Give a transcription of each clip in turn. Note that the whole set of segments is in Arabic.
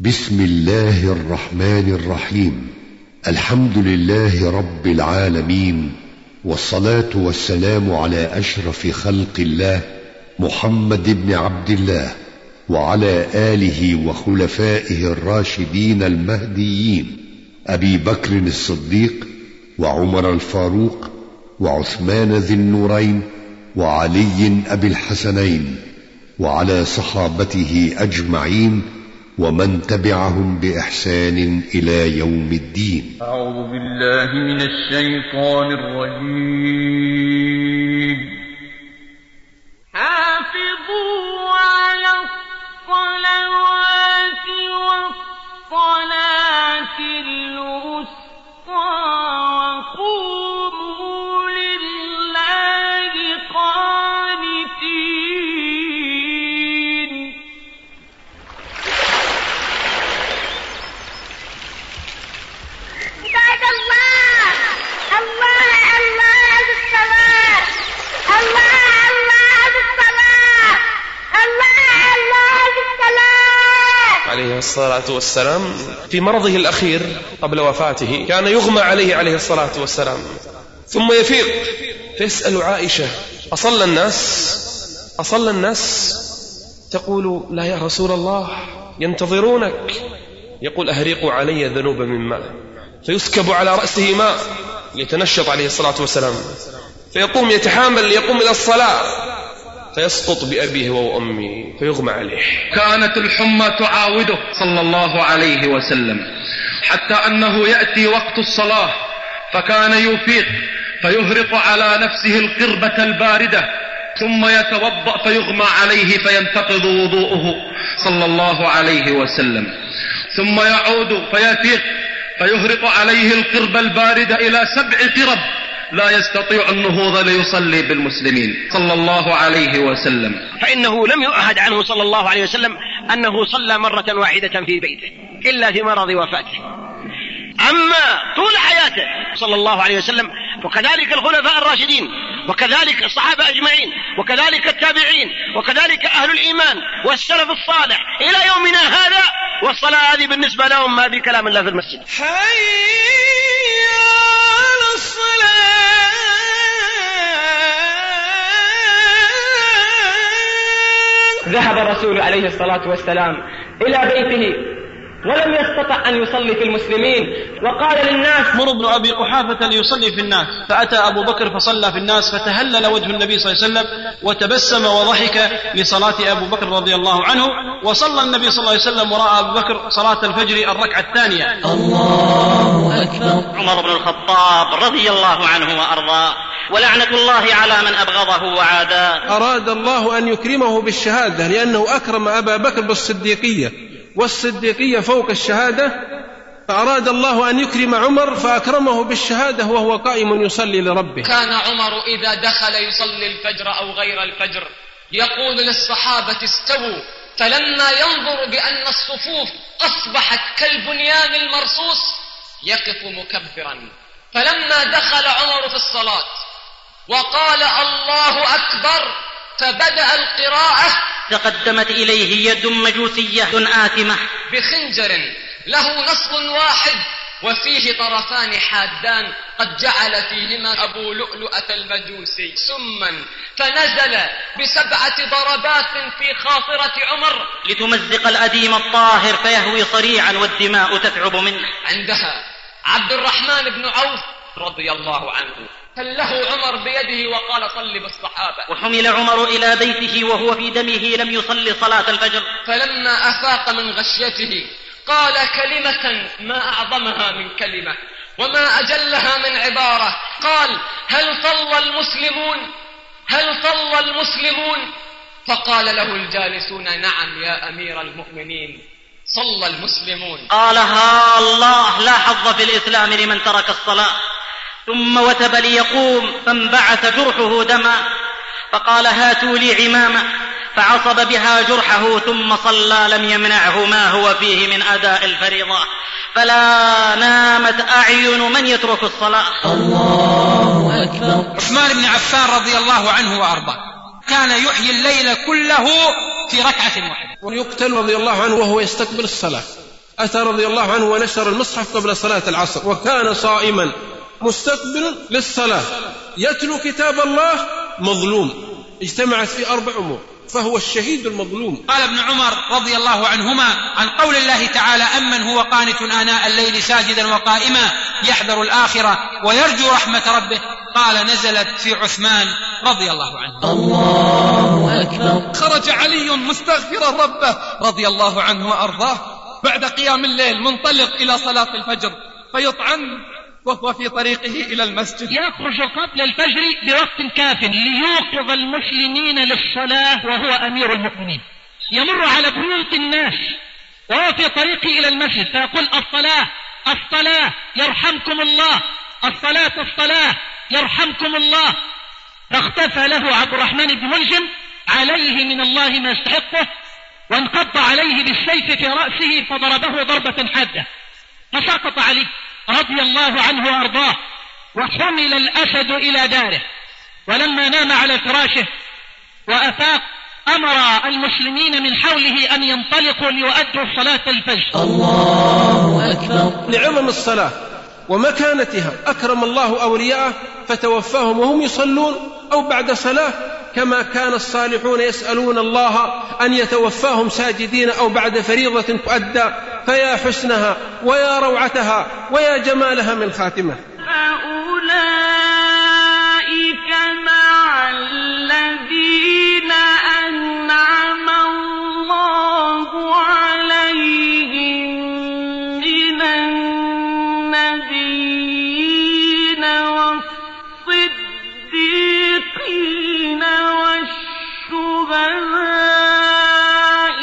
بسم الله الرحمن الرحيم. الحمد لله رب العالمين، والصلاة والسلام على أشرف خلق الله محمد بن عبد الله وعلى آله وخلفائه الراشدين المهديين أبي بكر الصديق وعمر الفاروق وعثمان ذي النورين وعلي أبي الحسنين وعلى صحابته أجمعين ومن تبعهم بإحسان إلى يوم الدين. أعوذ بالله من الشيطان الرجيم. حافظوا على الصلوات والصلاة الوسطى وقوموا لله قانتين. عباد الله، الله الله بالصلاة، الله الله بالصلاة، الله الله بالصلاة. عليه الصلاة والسلام في مرضه الأخير قبل وفاته كان يغمى عليه عليه الصلاة والسلام، ثم يفيق فيسأل عائشة: أصلى الناس؟ تقول: لا يا رسول الله، ينتظرونك. يقول: أهريقوا علي ذنوبا من ماء، فيسكب على رأسه ماء ليتنشط عليه الصلاة والسلام، فيقوم يتحامل ليقوم إلى الصلاة، فيسقط بأبيه وأمه فيغمى عليه. كانت الحمى تعاوده صلى الله عليه وسلم، حتى أنه يأتي وقت الصلاة فكان يفيق فيهرق على نفسه القربة الباردة، ثم يتوضأ فيغمى عليه فينتقض وضوءه صلى الله عليه وسلم، ثم يعود فيفيق فيهرق عليه القربة الباردة إلى 7 قرب لا يستطيع النهوض ليصلي بالمسلمين صلى الله عليه وسلم. فإنه لم يؤهد عنه صلى الله عليه وسلم أنه صلى مرة واحدة في بيته إلا في مرض وفاته. أما طول حياته صلى الله عليه وسلم، وكذلك الخلفاء الراشدين، وكذلك الصحابة أجمعين، وكذلك التابعين، وكذلك أهل الإيمان والسلف الصالح إلى يومنا هذا، والصلاة هذه بالنسبة لهم ما بكلام الله في المسجد. حي على الصلاة. ذهب الرسول عليه الصلاة والسلام إلى بيته ولم يستطع أن يصلي في المسلمين، وقال للناس: مر ابن أبي قحافة ليصلي في الناس، فأتى أبو بكر فصلى في الناس، فتهلل وجه النبي صلى الله عليه وسلم وتبسم وضحك لصلاة أبو بكر رضي الله عنه، وصلى النبي صلى الله عليه وسلم وراء أبو بكر صلاة الفجر الركعة الثانية. الله أكبر. عمر بن الخطاب رضي الله عنه وأرضاه، ولعنة الله على من أبغضه وعاداه. أراد الله أن يكرمه بالشهادة لأنه أكرم أبا بكر بالصديقية، والصديقية فوق الشهادة، فأراد الله أن يكرم عمر فأكرمه بالشهادة وهو قائم يصلي لربه. كان عمر إذا دخل يصلي الفجر أو غير الفجر يقول للصحابة: استووا، فلما ينظر بأن الصفوف أصبحت كالبنيان المرصوص يقف مكبرا. فلما دخل عمر في الصلاة وقال: الله أكبر، فبدأ القراءة، تقدمت إليه يد مجوسية آثمة بخنجر له نصب واحد وفيه طرفان حادان قد جعل فيهما أبو لؤلؤة المجوسي سما، فنزل ب7 ضربات في خاصرة عمر لتمزق الأديم الطاهر فيهوي صريعا والدماء تثعب منه. عندها عبد الرحمن بن عوف رضي الله عنه فله عمر بيده وقال: صل بالصحابة. وحمل عمر إلى بيته وهو في دمه لم يصلي صلاة الفجر، فلما أفاق من غشيته قال كلمة ما أعظمها من كلمة وما أجلها من عبارة، قال: هل صلى المسلمون؟ فقال له الجالسون: نعم يا أمير المؤمنين، صلى المسلمون. قالها الله: لا حظ في الإسلام لمن ترك الصلاة. ثم وتب ليقوم فانبعث جرحه دما، فقال: هاتوا لي عمامة، فعصب بها جرحه ثم صلى، لم يمنعه ما هو فيه من أداء الفريضة، فلا نامت أعين من يترك الصلاة. الله أكبر. عثمان بن عفان رضي الله عنه وأرضاه كان يحيي الليل كله في ركعة واحدة، ويقتل رضي الله عنه وهو يستقبل الصلاة، أتى رضي الله عنه ونشر المصحف قبل صلاة العصر، وكان صائما مستقبل للصلاة يتلو كتاب الله مظلوم، اجتمعت في 4 أمور، فهو الشهيد المظلوم. قال ابن عمر رضي الله عنهما عن قول الله تعالى: أمن هو قانت آناء الليل ساجدا وقائما يحذر الآخرة ويرجو رحمة ربه، قال: نزلت في عثمان رضي الله عنه. الله أكبر. خرج علي مستغفرا ربه رضي الله عنه وأرضاه بعد قيام الليل منطلق إلى صلاة الفجر فيطعن وهو في طريقه إلى المسجد. يخرج قبل الفجر بوقت كاف ليوقظ المسلمين للصلاة وهو أمير المؤمنين. يمر على بيوت الناس وهو في طريقه إلى المسجد فيقول: الصلاة الصلاة يرحمكم الله، الصلاة الصلاة يرحمكم الله. فاختفى له عبد الرحمن بن ملجم عليه من الله ما يستحقه، وانقض عليه بالسيف في رأسه فضربه ضربة حادة فسقط عليه رضي الله عنه وأرضاه، وحمل الأسد إلى داره. ولما نام على فراشه وأفاق أمر المسلمين من حوله أن ينطلقوا ليؤدوا صلاة الفجر. الله أكبر. لعظم الصلاة ومكانتها أكرم الله أولياءه فتوفاهم وهم يصلون أو بعد صلاة، كما كان الصالحون يسألون الله أن يتوفاهم ساجدين أو بعد فريضة تؤدى، فيا حسنها ويا روعتها ويا جمالها من خاتمة. فأولئك مع الذين أنعم الله عليهم من النبيين والصديقين والشهداء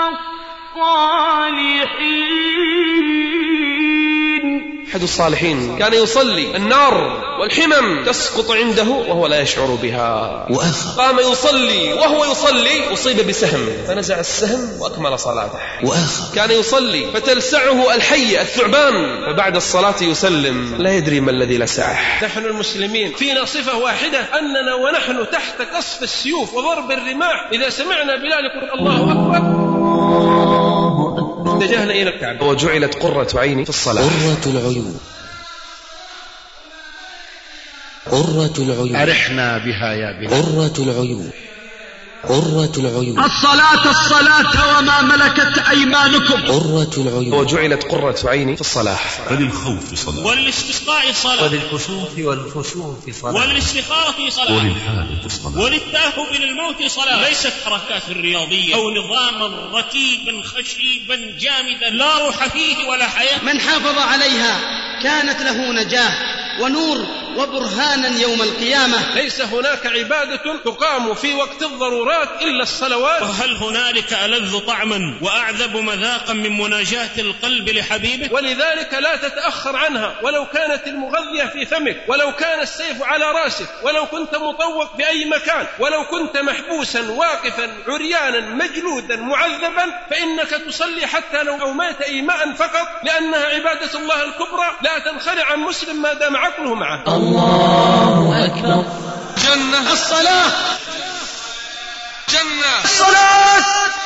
والصالحين. أحد الصالحين كان يصلي، النار والحمم تسقط عنده وهو لا يشعر بها. وآخر قام يصلي وهو يصلي أصيب بسهم فنزع السهم وأكمل صلاته. وآخر كان يصلي فتلسعه الحية الثعبان فبعد الصلاة يسلم لا يدري ما الذي لسعه. نحن المسلمين فينا صفة واحدة، أننا ونحن تحت قصف السيوف وضرب الرماح إذا سمعنا بلال يقول الله أكبر اتجهنا إلى الكعبة. وجعلت قرة عيني في الصلاة. قرة العيون، قرة العيون، أرحنا بها يا بلال. قرة العيون، قرة العيون. الصلاة الصلاة وما ملكت أيمانكم. قرة العيون. وجعلت قرة عيني في الصلاة. فللخوف صلاة، وللاستسقاء صلاة، وللكسوف والخشوع صلاة، وللاستخارة صلاة، وللحاجة صلاة، وللتأهب للموت صلاة. ليست حركات رياضية أو نظاما رتيبا خشيبا جامدا لا روح فيه ولا حياة. من حافظ عليها كانت له نجاة ونور وبرهانا يوم القيامة. ليس هناك عبادة تقام في وقت الضرورات إلا الصلوات. وهل هنالك ألذ طعما وأعذب مذاقا من مناجاة القلب لحبيبه؟ ولذلك لا تتأخر عنها، ولو كانت المغذية في فمك، ولو كان السيف على راسك، ولو كنت مطوق في أي مكان، ولو كنت محبوسا واقفا عريانا مجلودا معذبا، فإنك تصلي حتى لو أوميت إيماء فقط، لأنها عبادة الله الكبرى لا تنخلع عن مسلم ما دام عقله معه. الله أكبر. جنة الصلاة، جنة الصلاة،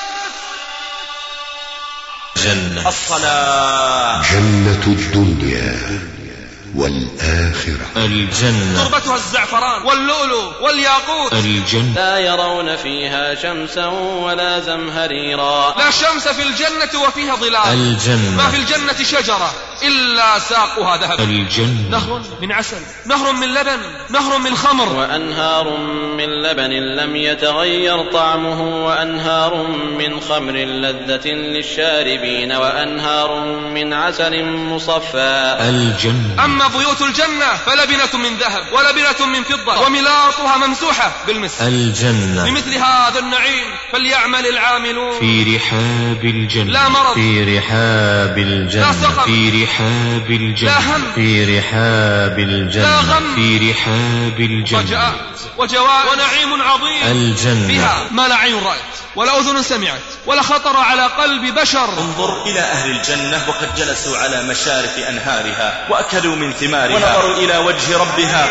جنة الصلاة، جنة الدنيا والآخرة. الجنة تربتها الزعفران واللؤلؤ والياقوت. الجنة لا يرون فيها شمسا ولا زمهريرا. لا شمس في الجنة وفيها ظلال. الجنة ما في الجنة شجرة إلا ساقها ذهب. الجنة نهر من عسل، نهر من لبن، نهر من خمر، وأنهار من لبن لم يتغير طعمه، وأنهار من خمر لذة للشاربين، وأنهار من عسل مصفى. الجنة. أما بيوت الجنة فلبنة من ذهب ولبنة من فضة وملاطها ممسوحة بالمسك. الجنة. بمثل هذا النعيم فليعمل العاملون. في رحاب الجنة، لا مرض، في رحاب الجنة، لا سقم، في رحاب الجنة، لا هم، في رحاب الجنة، لا غم، في رحاب الجنة. رجاء وجواد ونعيم عظيم. الجنة. فيها ما لا عين رأت ولا أذن سمعت ولا خطر على قلب بشر. انظر إلى أهل الجنة وقد جلسوا على مشارف أنهارها وأكلوا من ثمارها ونظروا إلى وجه ربها.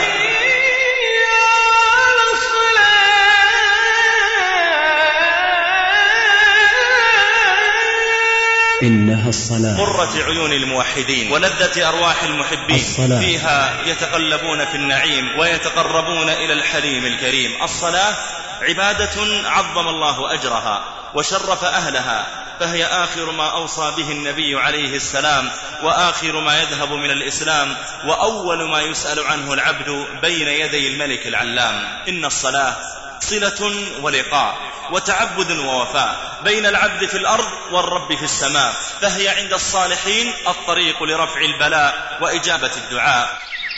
إنها الصلاة قرة عيون الموحدين ولذة أرواح المحبين. الصلاة فيها يتقلبون في النعيم ويتقربون إلى الحليم الكريم. الصلاة عبادة عظم الله أجرها وشرف أهلها، فهي آخر ما أوصى به النبي عليه السلام، وآخر ما يذهب من الإسلام، وأول ما يسأل عنه العبد بين يدي الملك العلام. إن الصلاة صلة ولقاء وتعبد ووفاء بين العبد في الأرض والرب في السماء، فهي عند الصالحين الطريق لرفع البلاء وإجابة الدعاء.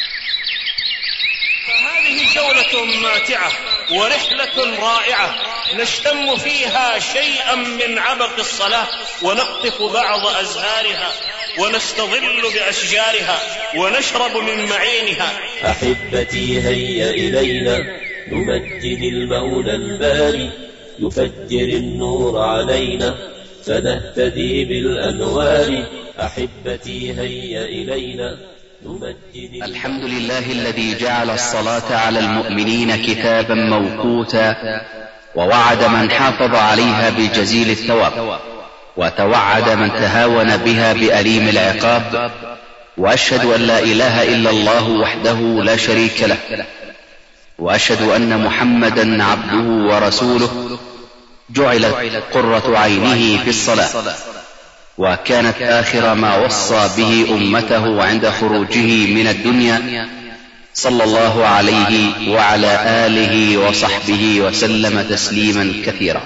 فهذه جولة ماتعة ورحلة رائعة نشتم فيها شيئا من عبق الصلاة، ونقطف بعض أزهارها ونستظل بأشجارها ونشرب من معينها. أحبتي هيا إلينا نمجد المولى الباري، يفجر النور علينا فنهتدي بالأنوار. أحبتي هيا إلينا نمجد. الحمد لله الذي جعل الصلاة على المؤمنين كتابا موقوتا، ووعد من حافظ عليها بجزيل الثواب، وتوعد من تهاون بها بأليم العقاب. وأشهد أن لا إله إلا الله وحده لا شريك له، وأشهد أن محمدا عبده ورسوله، جعلت قرة عينه في الصلاة، وكانت آخر ما وصى به أمته عند خروجه من الدنيا، صلى الله عليه وعلى آله وصحبه وسلم تسليما كثيرا.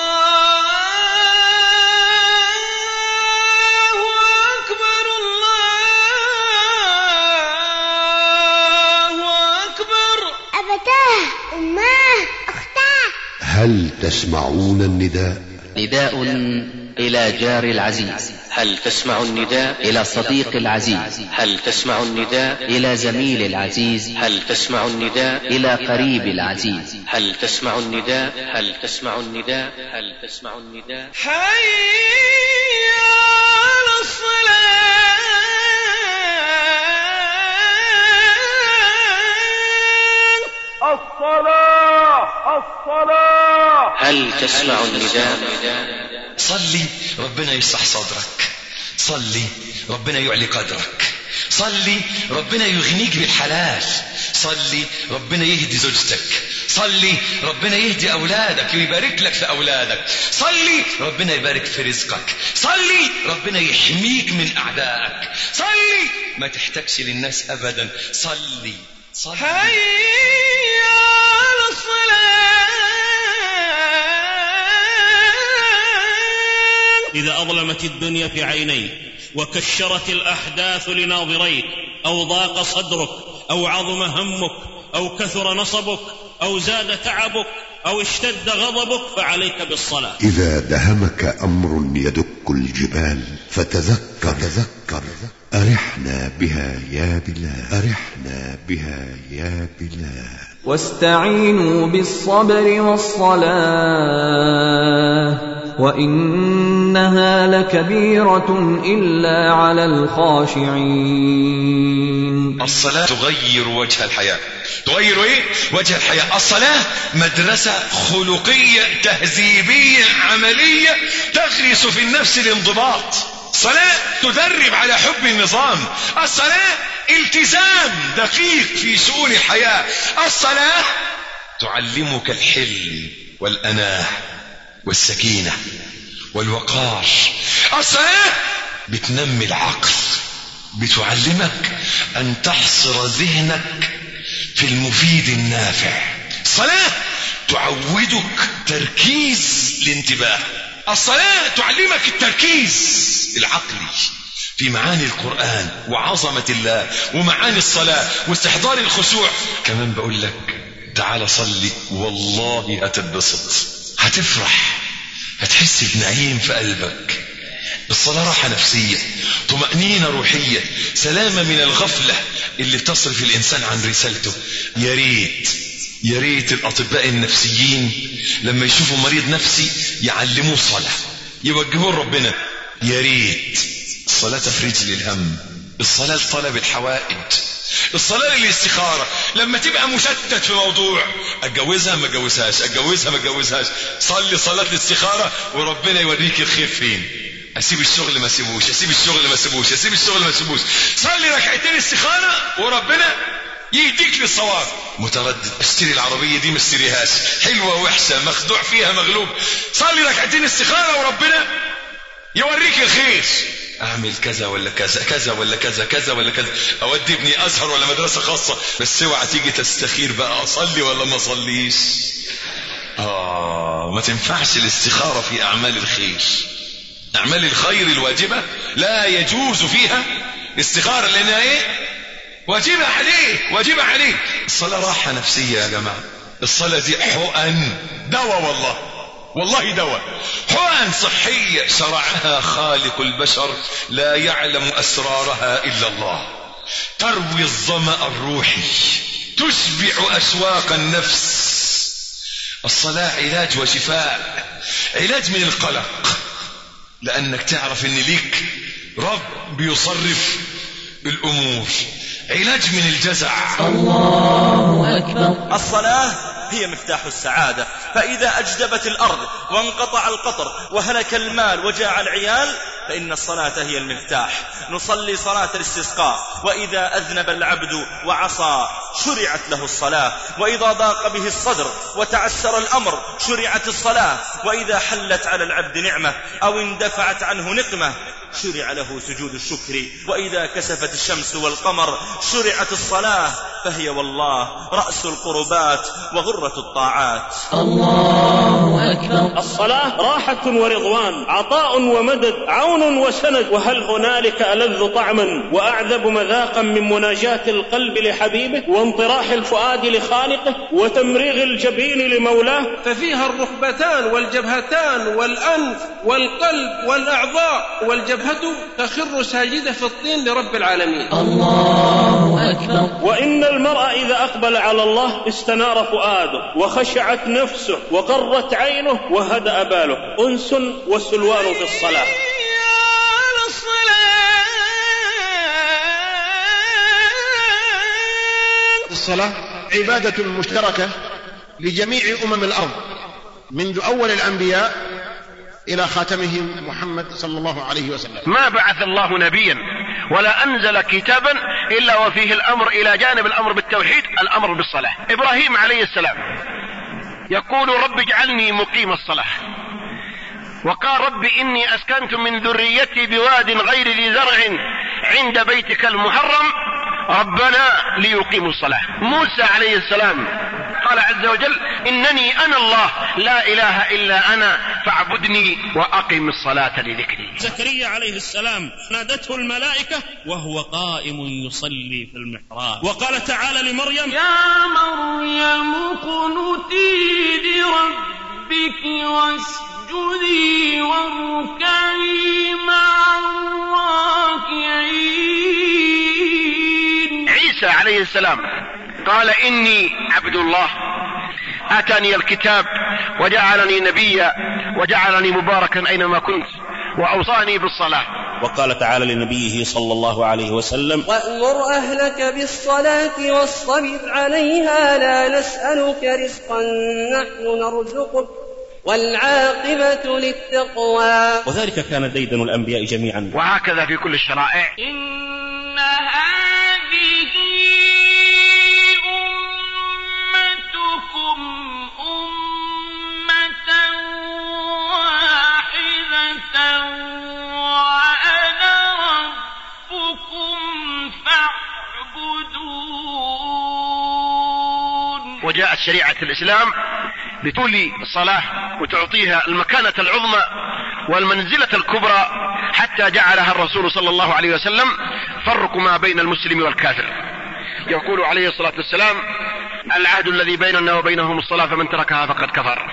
هل تسمعون النداء؟ نداء إلى جار العزيز. هل تسمع النداء؟ إلى صديق العزيز. هل تسمع النداء؟ إلى زميل العزيز. هل تسمع النداء؟ إلى قريب العزيز. هل تسمع النداء؟ هل تسمع النداء؟ هل تسمع النداء؟ حي على الصلاة. الصلاة. هل تسمع النداء؟ صلي ربنا يشرح صدرك، صلي ربنا يعلي قدرك، صلي ربنا يغنيك بالحلال، صلي ربنا يهدي زوجتك، صلي ربنا يهدي أولادك ويبارك لك في أولادك، صلي ربنا يبارك في رزقك، صلي ربنا يحميك من أعدائك، صلي ما تحتاجش للناس أبدا، صلي صلي. حي على الصلاة. إذا أظلمت الدنيا في عينيك وكشرت الأحداث لناظريك، أو ضاق صدرك، أو عظم همك، أو كثر نصبك، أو زاد تعبك، أو اشتد غضبك، فعليك بالصلاة. إذا دهمك أمر يدك الجبال فتذكر أرحنا بها يا بلال، أرحنا بها يا بلال. واستعينوا بالصبر والصلاة وإنها لكبيرة إلا على الخاشعين. الصلاة تغير وجه الحياة. تغير ايه؟ وجه الحياة. الصلاة مدرسة خلقية تهذيبية عملية تغرس في النفس الانضباط. الصلاة تدرب على حب النظام. الصلاة التزام دقيق في شؤون الحياة. الصلاة تعلمك الحلم والأناة والسكينة والوقار. الصلاة بتنمي العقل، بتعلمك أن تحصر ذهنك في المفيد النافع. الصلاة تعودك تركيز الانتباه. الصلاة تعلمك التركيز العقلي في معاني القرآن وعظمة الله ومعاني الصلاة واستحضار الخشوع. كمان بقول لك تعال صلي والله هتتبسط، هتفرح، هتحس بنعيم في قلبك. الصلاة راحة نفسية، طمأنينة روحية، سلامة من الغفلة اللي بتصرف الإنسان عن رسالته. يا ريت الأطباء النفسيين لما يشوفوا مريض نفسي يعلموه صلاة، يوجهوه ربنا. يا ريت الصلاة تفريج للهم، الصلاة لطلب الحوائج، الصلاة للاستخارة. لما تبقى مشتت في موضوع، اتجوزها ما اتجوزهاش، اتجوزها ما اتجوزهاش، صلي صلاة الاستخارة وربنا يوريك الخير فين. اسيب الشغل ما اسيبوش، اسيب الشغل ما اسيبوش، اسيب الشغل ما اسيبوش. صلي ركعتين استخاره وربنا يهديك للصواب. متردد، اشتري العربيه دي ما اشتريهاش، حلوه وحشه، مخدوع فيها مغلوب. صلي ركعتين استخاره وربنا يوريك الخير. اعمل كذا ولا كذا، كذا ولا كذا، كذا ولا كذا، اودي ابني ازهر ولا مدرسه خاصه، بس اوعى تيجي تستخير بقى اصلي ولا ما اصليش. ما تنفعش الاستخاره في اعمال الخير. اعمال الخير الواجبه لا يجوز فيها استخاره، لانها ايه؟ واجبه عليك، واجبه عليك. الصلاه راحه نفسيه يا جماعه. الصلاه دي حقن، دواء، والله دواء، حقن صحيه شرعها خالق البشر لا يعلم اسرارها الا الله. تروي الظمأ الروحي، تشبع اشواق النفس. الصلاه علاج وشفاء، علاج من القلق، لانك تعرف ان ليك رب بيصرف الامور. علاج من الجزع. الله أكبر. الصلاة هي مفتاح السعادة، فإذا أجدبت الأرض وانقطع القطر وهلك المال وجاع العيال فإن الصلاة هي المفتاح. نصلي صلاة الاستسقاء، وإذا أذنب العبد وعصى شرعت له الصلاة، وإذا ضاق به الصدر وتعسر الأمر شرعت الصلاة، وإذا حلت على العبد نعمة أو اندفعت عنه نقمة شرع له سجود الشكر، وإذا كسفت الشمس والقمر شرعت الصلاة، فهي والله رأس القربات وغرة الطاعات. الله أكبر. الصلاة راحة ورضوان، عطاء ومدد، عون وسند، وهل هنالك ألذ طعما وأعذب مذاقا من مناجاة القلب لحبيبه وانطراح الفؤاد لخالقه وتمريغ الجبين لمولاه. ففيها الركبتان والجبهتان والأنف والقلب والأعضاء، والجبهة تخر ساجدة في الطين لرب العالمين. الله أكبر. وإن المرء إذا أقبل على الله استنار فؤاده وخشعت نفسه وقرت عينه وهدأ باله. أنس وسلوان في الصلاة. الصلاة عبادة مشتركة لجميع الأرض منذ أول الأنبياء إلى خاتمهم محمد صلى الله عليه وسلم. ما بعث الله نبيا ولا أنزل كتابا إلا وفيه الأمر إلى جانب الأمر بالتوحيد الأمر بالصلاة. إبراهيم عليه السلام يقول رب اجعلني مقيم الصلاة، وقال رب إني أسكنت من ذريتي بواد غير ذي زرع عند بيتك المحرم ربنا ليقيموا الصلاة. موسى عليه السلام قال عز وجل إنني أنا الله لا إله إلا أنا فاعبدني وأقم الصلاة لذكري. زكريا عليه السلام نادته الملائكة وهو قائم يصلي في المحراب، وقال تعالى لمريم يا مريم اقنتي لربك واسجدي واركعي مع الراكعين. عيسى عليه السلام قال إني عبد الله آتاني الكتاب وجعلني نبيا وجعلني مباركا أينما كنت وأوصاني بالصلاة. وقال تعالى لنبيه صلى الله عليه وسلم وأمر أهلك بالصلاة واصطبر عليها لا نسألك رزقا نحن نرزقك والعاقبة للتقوى. وذلك كان ديدن الأنبياء جميعا، وهكذا في كل الشرائع. إن هذه أمتكم أمة واحدة وأنا ربكم فاعبدون. وجاءت شريعة الإسلام بتولي الصلاة وتعطيها المكانة العظمى والمنزلة الكبرى، حتى جعلها الرسول صلى الله عليه وسلم فرق ما بين المسلم والكافر. يقول عليه الصلاة والسلام العهد الذي بيننا وبينهم الصلاة فمن تركها فقد كفر.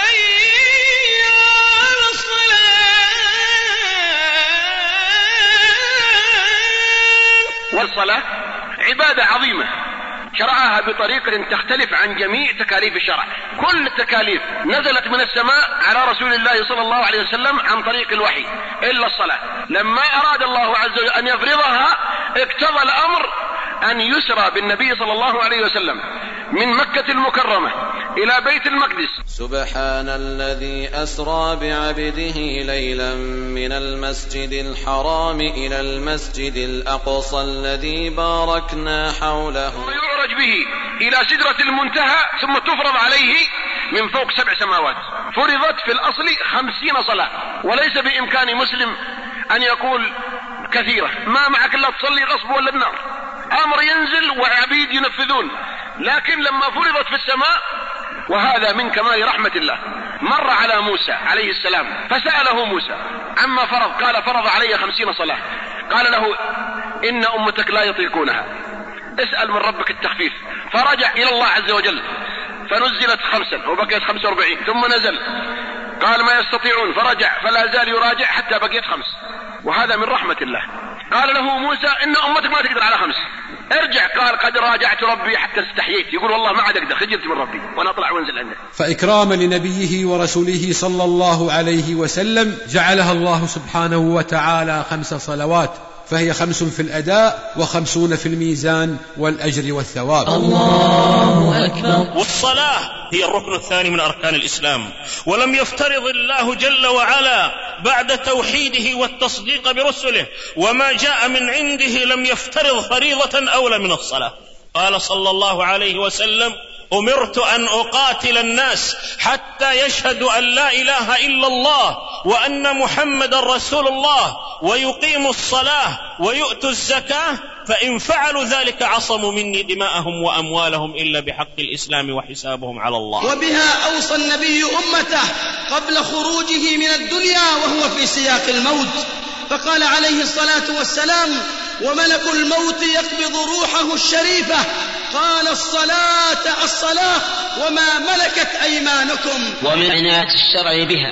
والصلاة عبادة عظيمة شرعها بطريقة تختلف عن جميع تكاليف الشرع. كل التكاليف نزلت من السماء على رسول الله صلى الله عليه وسلم عن طريق الوحي إلا الصلاة. لما أراد الله عز وجل أن يفرضها اقتضى الأمر أن يسرى بالنبي صلى الله عليه وسلم من مكة المكرمة إلى بيت المقدس. سبحان الذي أسرى بعبده ليلا من المسجد الحرام إلى المسجد الأقصى الذي باركنا حوله. يعرج به إلى سدرة المنتهى ثم تفرض عليه من فوق 7 سماوات. فرضت في الأصل 50 صلاة، وليس بإمكان مسلم أن يقول كثيرة ما معك إلا تصلي غصب ولا النار، أمر ينزل وعبيد ينفذون. لكن لما فرضت في السماء، وهذا من كمال رحمة الله، مر على موسى عليه السلام فسأله موسى عما فرض، قال فرض علي 50 صلاة. قال له إن أمتك لا يطيقونها، اسأل من ربك التخفيف. فرجع إلى الله عز وجل فنزلت 5 وبقيت 45، ثم نزل قال ما يستطيعون، فرجع فلا زال يراجع حتى بقيت 5. وهذا من رحمة الله. قال له موسى إن أمتك ما تقدر على 5، ارجع. قال قد راجعت ربي حتى استحييت، يقول والله ما عاد أقدر، خجلت من ربي وأنا أطلع وانزل عنده. فإكراما لنبيه ورسوله صلى الله عليه وسلم جعلها الله سبحانه وتعالى 5 صلوات، فهي 5 في الأداء و50 في الميزان والأجر والثواب. الله أكبر. والصلاة هي الركن الثاني من أركان الإسلام، ولم يفترض الله جل وعلا بعد توحيده والتصديق برسله وما جاء من عنده لم يفترض فريضة أولى من الصلاة. قال صلى الله عليه وسلم أمرت أن أقاتل الناس حتى يشهدوا أن لا إله إلا الله وأن محمد رسول الله ويقيموا الصلاة ويؤتوا الزكاة، فإن فعلوا ذلك عصموا مني دماءهم وأموالهم إلا بحق الإسلام وحسابهم على الله. وبها أوصى النبي أمته قبل خروجه من الدنيا وهو في سياق الموت، فقال عليه الصلاة والسلام وملك الموت يقبض روحه الشريفة قال الصلاة الصلاة وما ملكت أيمانكم. ومن عناية الشرع بها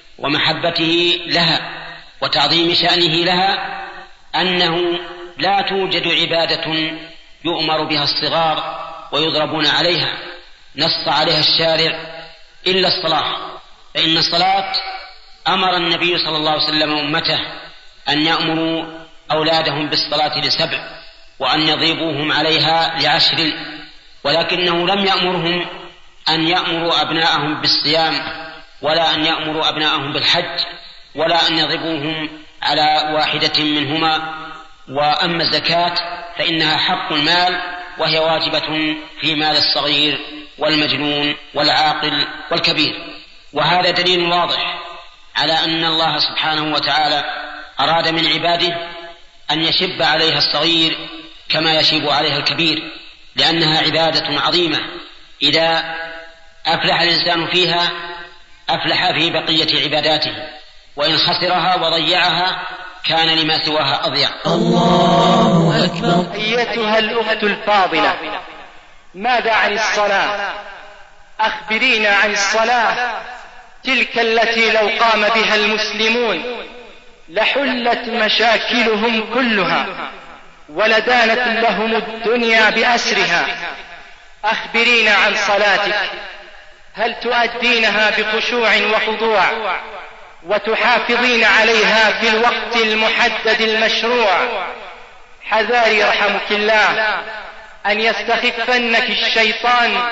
ومحبته لها وتعظيم شأنه لها أنه لا توجد عبادة يؤمر بها الصغار ويضربون عليها نص عليها الشارع إلا الصلاة، فإن الصلاة أمر النبي صلى الله عليه وسلم أمته أن يأمروا أولادهم بالصلاة ل7 وأن يضربوهم عليها ل10، ولكنه لم يأمرهم أن يأمروا أبناءهم بالصيام ولا أن يأمروا أبناءهم بالحج ولا أن يضربوهم على واحدة منهما. وأما الزكاة فإنها حق المال وهي واجبة في مال الصغير والمجنون والعاقل والكبير. وهذا دليل واضح على أن الله سبحانه وتعالى أراد من عباده أن يشب عليها الصغير كما يشيب عليها الكبير، لأنها عبادة عظيمة إذا أفلح الإنسان فيها أفلح في بقية عباداته، وإن خسرها وضيعها كان لما سواها أضيع. الله أكبر. أيتها الأخت الفاضلة، ماذا عن الصلاة؟ أخبرينا عن الصلاة، تلك التي لو قام بها المسلمون لحلت مشاكلهم كلها ولدانت لهم الدنيا بأسرها. أخبرينا عن صلاتك، هل تؤدينها بخشوع وخضوع وتحافظين عليها في الوقت المحدد المشروع؟ حذاري رحمك الله أن يستخفنك الشيطان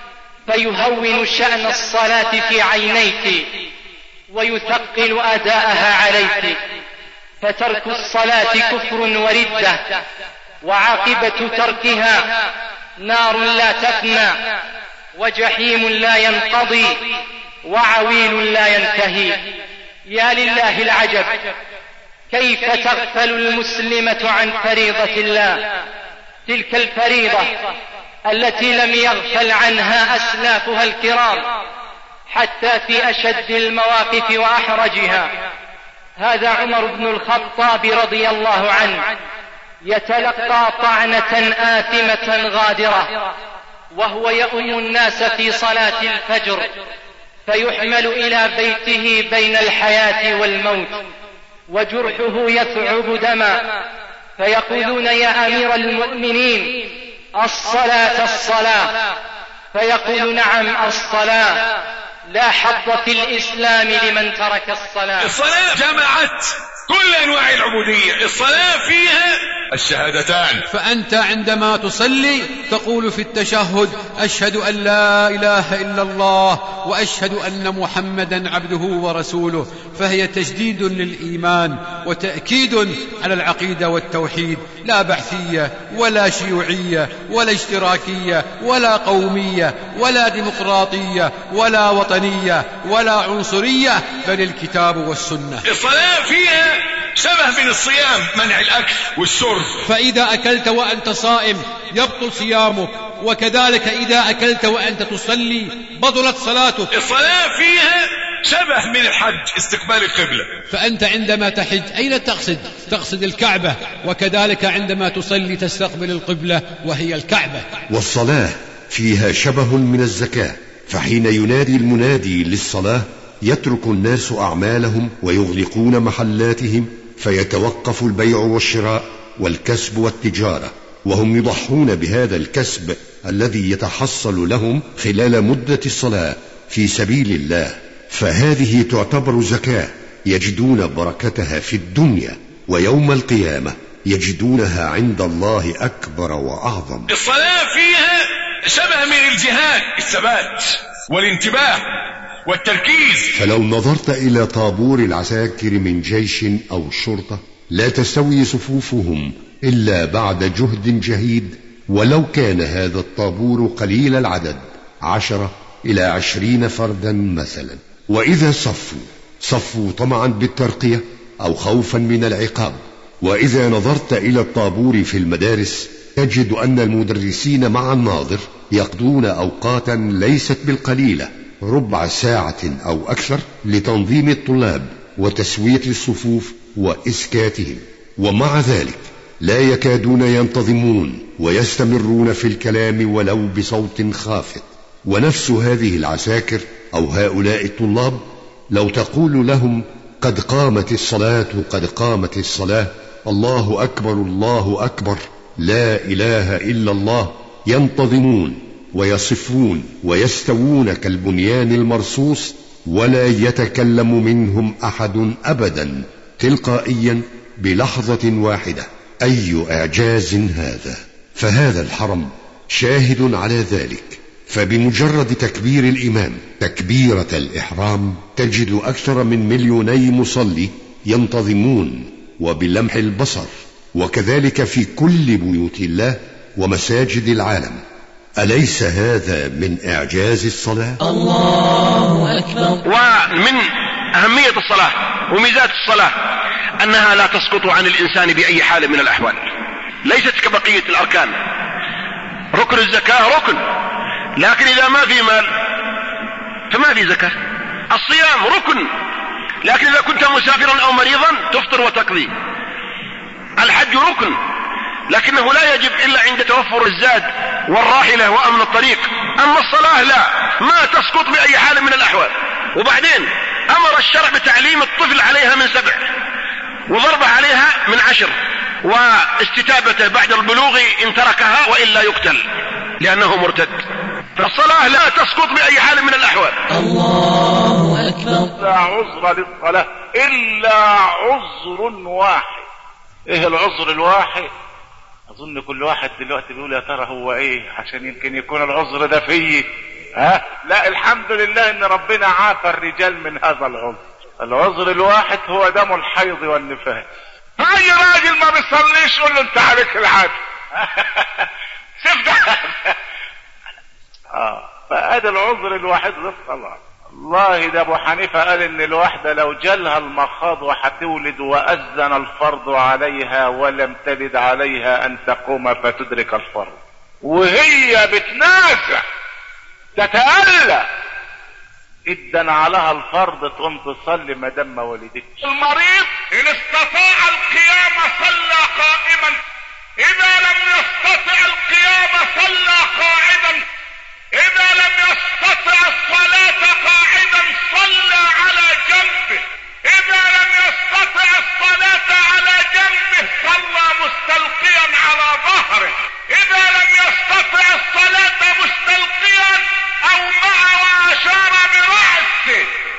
فيهون شأن الصلاة في عينيك ويثقل أداءها عليك، فترك الصلاة كفر وردة، وعاقبة تركها نار لا تفنى وجحيم لا ينقضي وعويل لا ينتهي. يا لله العجب، كيف تغفل المسلمة عن فريضة الله، تلك الفريضة التي لم يغفل عنها أسلافها الكرام حتى في أشد المواقف وأحرجها. هذا عمر بن الخطاب رضي الله عنه يتلقى طعنة آثمة غادرة وهو يؤم الناس في صلاة الفجر، فيحمل إلى بيته بين الحياة والموت وجرحه يثعب دما، فيقولون يا أمير المؤمنين الصلاة الصلاة، فيقول نعم الصلاة، لا حظ في الإسلام لمن ترك الصلاة. الصلاة جمعت كل أنواع العبودية. الصلاة فيها الشهادتان. فأنت عندما تصلي تقول في التشهد: أشهد أن لا إله إلا الله وأشهد أن محمدا عبده ورسوله، فهي تجديد للإيمان وتأكيد على العقيدة والتوحيد، لا بعثية ولا شيوعية ولا اشتراكية ولا قومية ولا ديمقراطية ولا وطنية ولا عنصرية، بل الكتاب والسنة. الصلاة فيها شبه من الصيام، منع الأكل والشرب. فإذا أكلت وأنت صائم يبطل صيامك، وكذلك إذا أكلت وأنت تصلي بطلت صلاتك. الصلاة فيها شبه من الحج، استقبال القبلة. فأنت عندما تحج أين تقصد؟ تقصد الكعبة، وكذلك عندما تصلي تستقبل القبلة وهي الكعبة. والصلاة فيها شبه من الزكاة، فحين ينادي المنادي للصلاة يترك الناس أعمالهم ويغلقون محلاتهم، فيتوقف البيع والشراء والكسب والتجارة، وهم يضحون بهذا الكسب الذي يتحصل لهم خلال مدة الصلاة في سبيل الله. فهذه تعتبر زكاة يجدون بركتها في الدنيا، ويوم القيامة يجدونها عند الله أكبر وأعظم. الصلاة فيها شبه من الجهاد، الثبات والانتباه والتركيز. فلو نظرت إلى طابور العساكر من جيش أو شرطة لا تستوي صفوفهم إلا بعد جهد جهيد، ولو كان هذا الطابور قليل العدد 10 إلى 20 فردا مثلا. وإذا صفوا طمعا بالترقية أو خوفا من العقاب. وإذا نظرت إلى الطابور في المدارس تجد أن المدرسين مع الناظر يقضون أوقاتا ليست بالقليلة، ربع ساعة أو أكثر، لتنظيم الطلاب وتسوية الصفوف وإسكاتهم، ومع ذلك لا يكادون ينتظمون ويستمرون في الكلام ولو بصوت خافت. ونفس هذه العساكر أو هؤلاء الطلاب لو تقول لهم: قد قامت الصلاة قد قامت الصلاة، الله أكبر الله أكبر، لا إله إلا الله، ينتظمون ويصفون ويستوون كالبنيان المرصوص، ولا يتكلم منهم أحد أبدا تلقائيا بلحظة واحدة. أي إعجاز هذا! فهذا الحرم شاهد على ذلك. فبمجرد تكبير الإمام تكبيرة الإحرام تجد أكثر من 2,000,000 مصلي ينتظمون وبلمح البصر، وكذلك في كل بيوت الله ومساجد العالم. أليس هذا من إعجاز الصلاة؟ الله أكبر. ومن أهمية الصلاة وميزات الصلاة أنها لا تسقط عن الإنسان بأي حال من الأحوال، ليست كبقية الأركان. ركن الزكاة ركن، لكن إذا ما في مال فما في زكاة. الصيام ركن، لكن إذا كنت مسافرا أو مريضا تفطر وتقضي. الحج ركن، لكنه لا يجب إلا عند توفر الزاد والراحلة وأمن الطريق. أما الصلاة لا، ما تسقط بأي حال من الأحوال. وبعدين أمر الشرع بتعليم الطفل عليها من 7، وضربه عليها من 10، واستتابته بعد البلوغ إن تركها، وإلا يقتل لأنه مرتد. فالصلاة لا تسقط بأي حال من الأحوال. الله أكبر. لا عذر للصلاة إلا عذر واحد. إيه العذر الواحد؟ أظن كل واحد دلوقتي بيقول يا ترى هو إيه، عشان يمكن يكون العذر ده فيه. لا، الحمد لله إن ربنا عافى الرجال من هذا العذر. العذر الواحد هو دم الحيض والنفاس. أي راجل ما بيصليش قول له أنت عليك العافية. سيب فهذا العذر الواحد للصلاة. الله ده أبو حنيفة قال إن الواحدة لو جالها المخاض وحتولد وأذن الفرض عليها ولم تلد عليها أن تقوم فتدرك الفرض، وهي بتنازع تتألى إذن عليها الفرض تقوم تصلي ما دام ما ولدتش. المريض إن استطاع القيام صلى قائما، إذا لم يستطع القيام صلى قاعدا، إذا لم يستطع الصلاة قاعدا صلى على جنبه، إذا لم يستطع الصلاة على جنبه صلى مستلقيا على ظهره، إذا لم يستطع الصلاة مستلقيا أو وأشار برأسه، إذا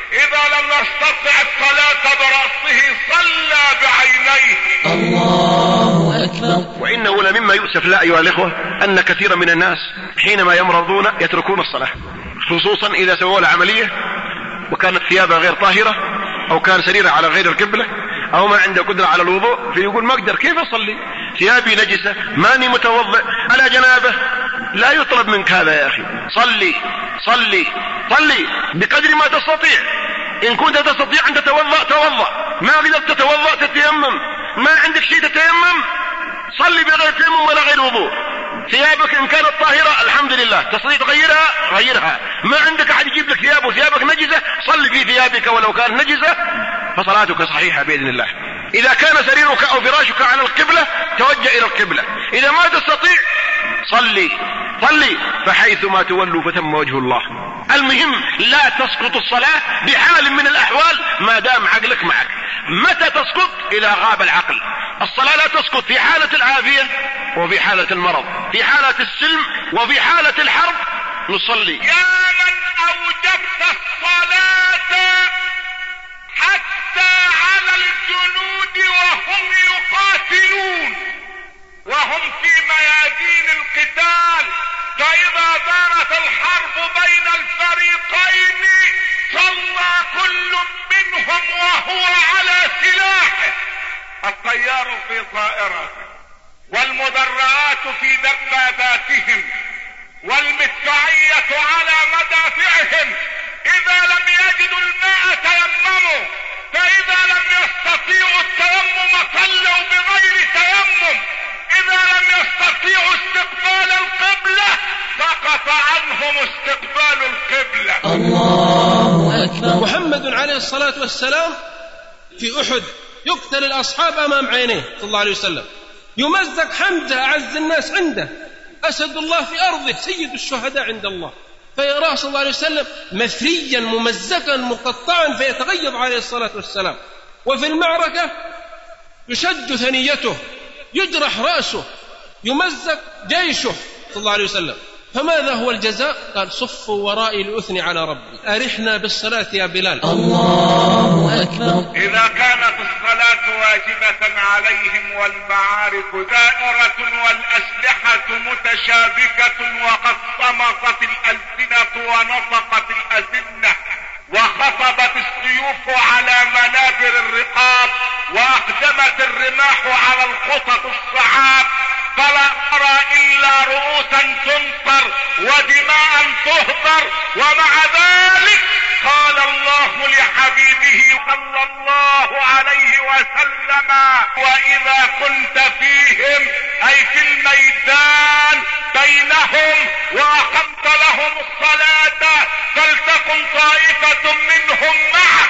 لم يستطع الصلاة برأسه صلى بعينيه. الله أكبر. وإنه لمما يؤسف لا أيها الإخوة أن كثيرا من الناس حينما يمرضون يتركون الصلاة، خصوصا إذا سووا العملية وكانت ثيابه غير طاهرة أو كان سريره على غير القبلة أو ما عنده قدرة على الوضوء، فيقول ما أقدر، كيف أصلي؟ ثيابي نجسة، ماني متوضئ، على جنابه. لا يطلب منك هذا يا أخي. صلي صلي صلي بقدر ما تستطيع. إن كنت تستطيع أن تتوضأ توضأ، ما قدرت تتوضأ تتيمم، ما عندك شيء تتيمم صلي بغير تيمم ولا غير وضوء. ثيابك إن كانت طاهرة الحمد لله تستطيع تغيرها غيرها، ما عندك أحد يجيب لك ثياب وثيابك نجسة صلي في ثيابك ولو كانت نجسة فصلاتك صحيحة بإذن الله. إذا كان سريرك أو فراشك على القبلة توجه إلى القبلة، إذا ما تستطيع صلي صلي فحيثما تولوا فثم وجه الله. المهم لا تسقط الصلاة بحال من الأحوال ما دام عقلك معك. متى تسقط؟ إذا غاب العقل. الصلاة لا تسقط في حالة العافية وفي حالة المرض، في حالة السلم وفي حالة الحرب نصلي. يا من أوجبت الصلاة حتى على الجنود وهم يقاتلون وهم في ميادين القتال، فإذا دارت الحرب بين الفريقين صلى كل منهم وهو على سلاحه. الطيار في طائرته والمدرعات في دباباتهم والمدفعية على مدافعهم، إذا لم يجدوا الماء تيمموا، فإذا لم يستطيعوا التيمم صلوا بغير تيمم، إذا لم يستطيعوا استقبال القبلة سقط عنهم استقبال القبلة. الله أكبر. محمد عليه الصلاة والسلام في أحد يقتل الأصحاب أمام عينيه صلى الله عليه وسلم، يمزق حمزة أعز الناس عنده، أسد الله في أرضه، سيد الشهداء عند الله، فيراه صلى الله عليه وسلم مثريا ممزقا مقطعا فيتغيظ عليه الصلاة والسلام. وفي المعركة يشد ثنيته، يجرح رأسه، يمزق جيشه صلى الله عليه وسلم. فماذا هو الجزاء؟ قال صفوا ورائي لأثني على ربي، أرحنا بالصلاة يا بلال. الله أكبر. إذا كانت الصلاة واجبة عليهم والمعارك دائرة والأسلحة متشابكة وقد صمصت الألسنة ونطقت الأسنة وخطبت السيوف على منابر الرقاب وأقدمت الرماح على الخطط الصعاب، فلا أرى إلا رؤوسا تنطر ودماء تهدر، ومع ذلك قال الله لحبيبه صلى الله عليه وسلم: وإذا كنت فيهم أي في الميدان بينهم وأقمت لهم الصلاة فلتكن طائفة منهم معك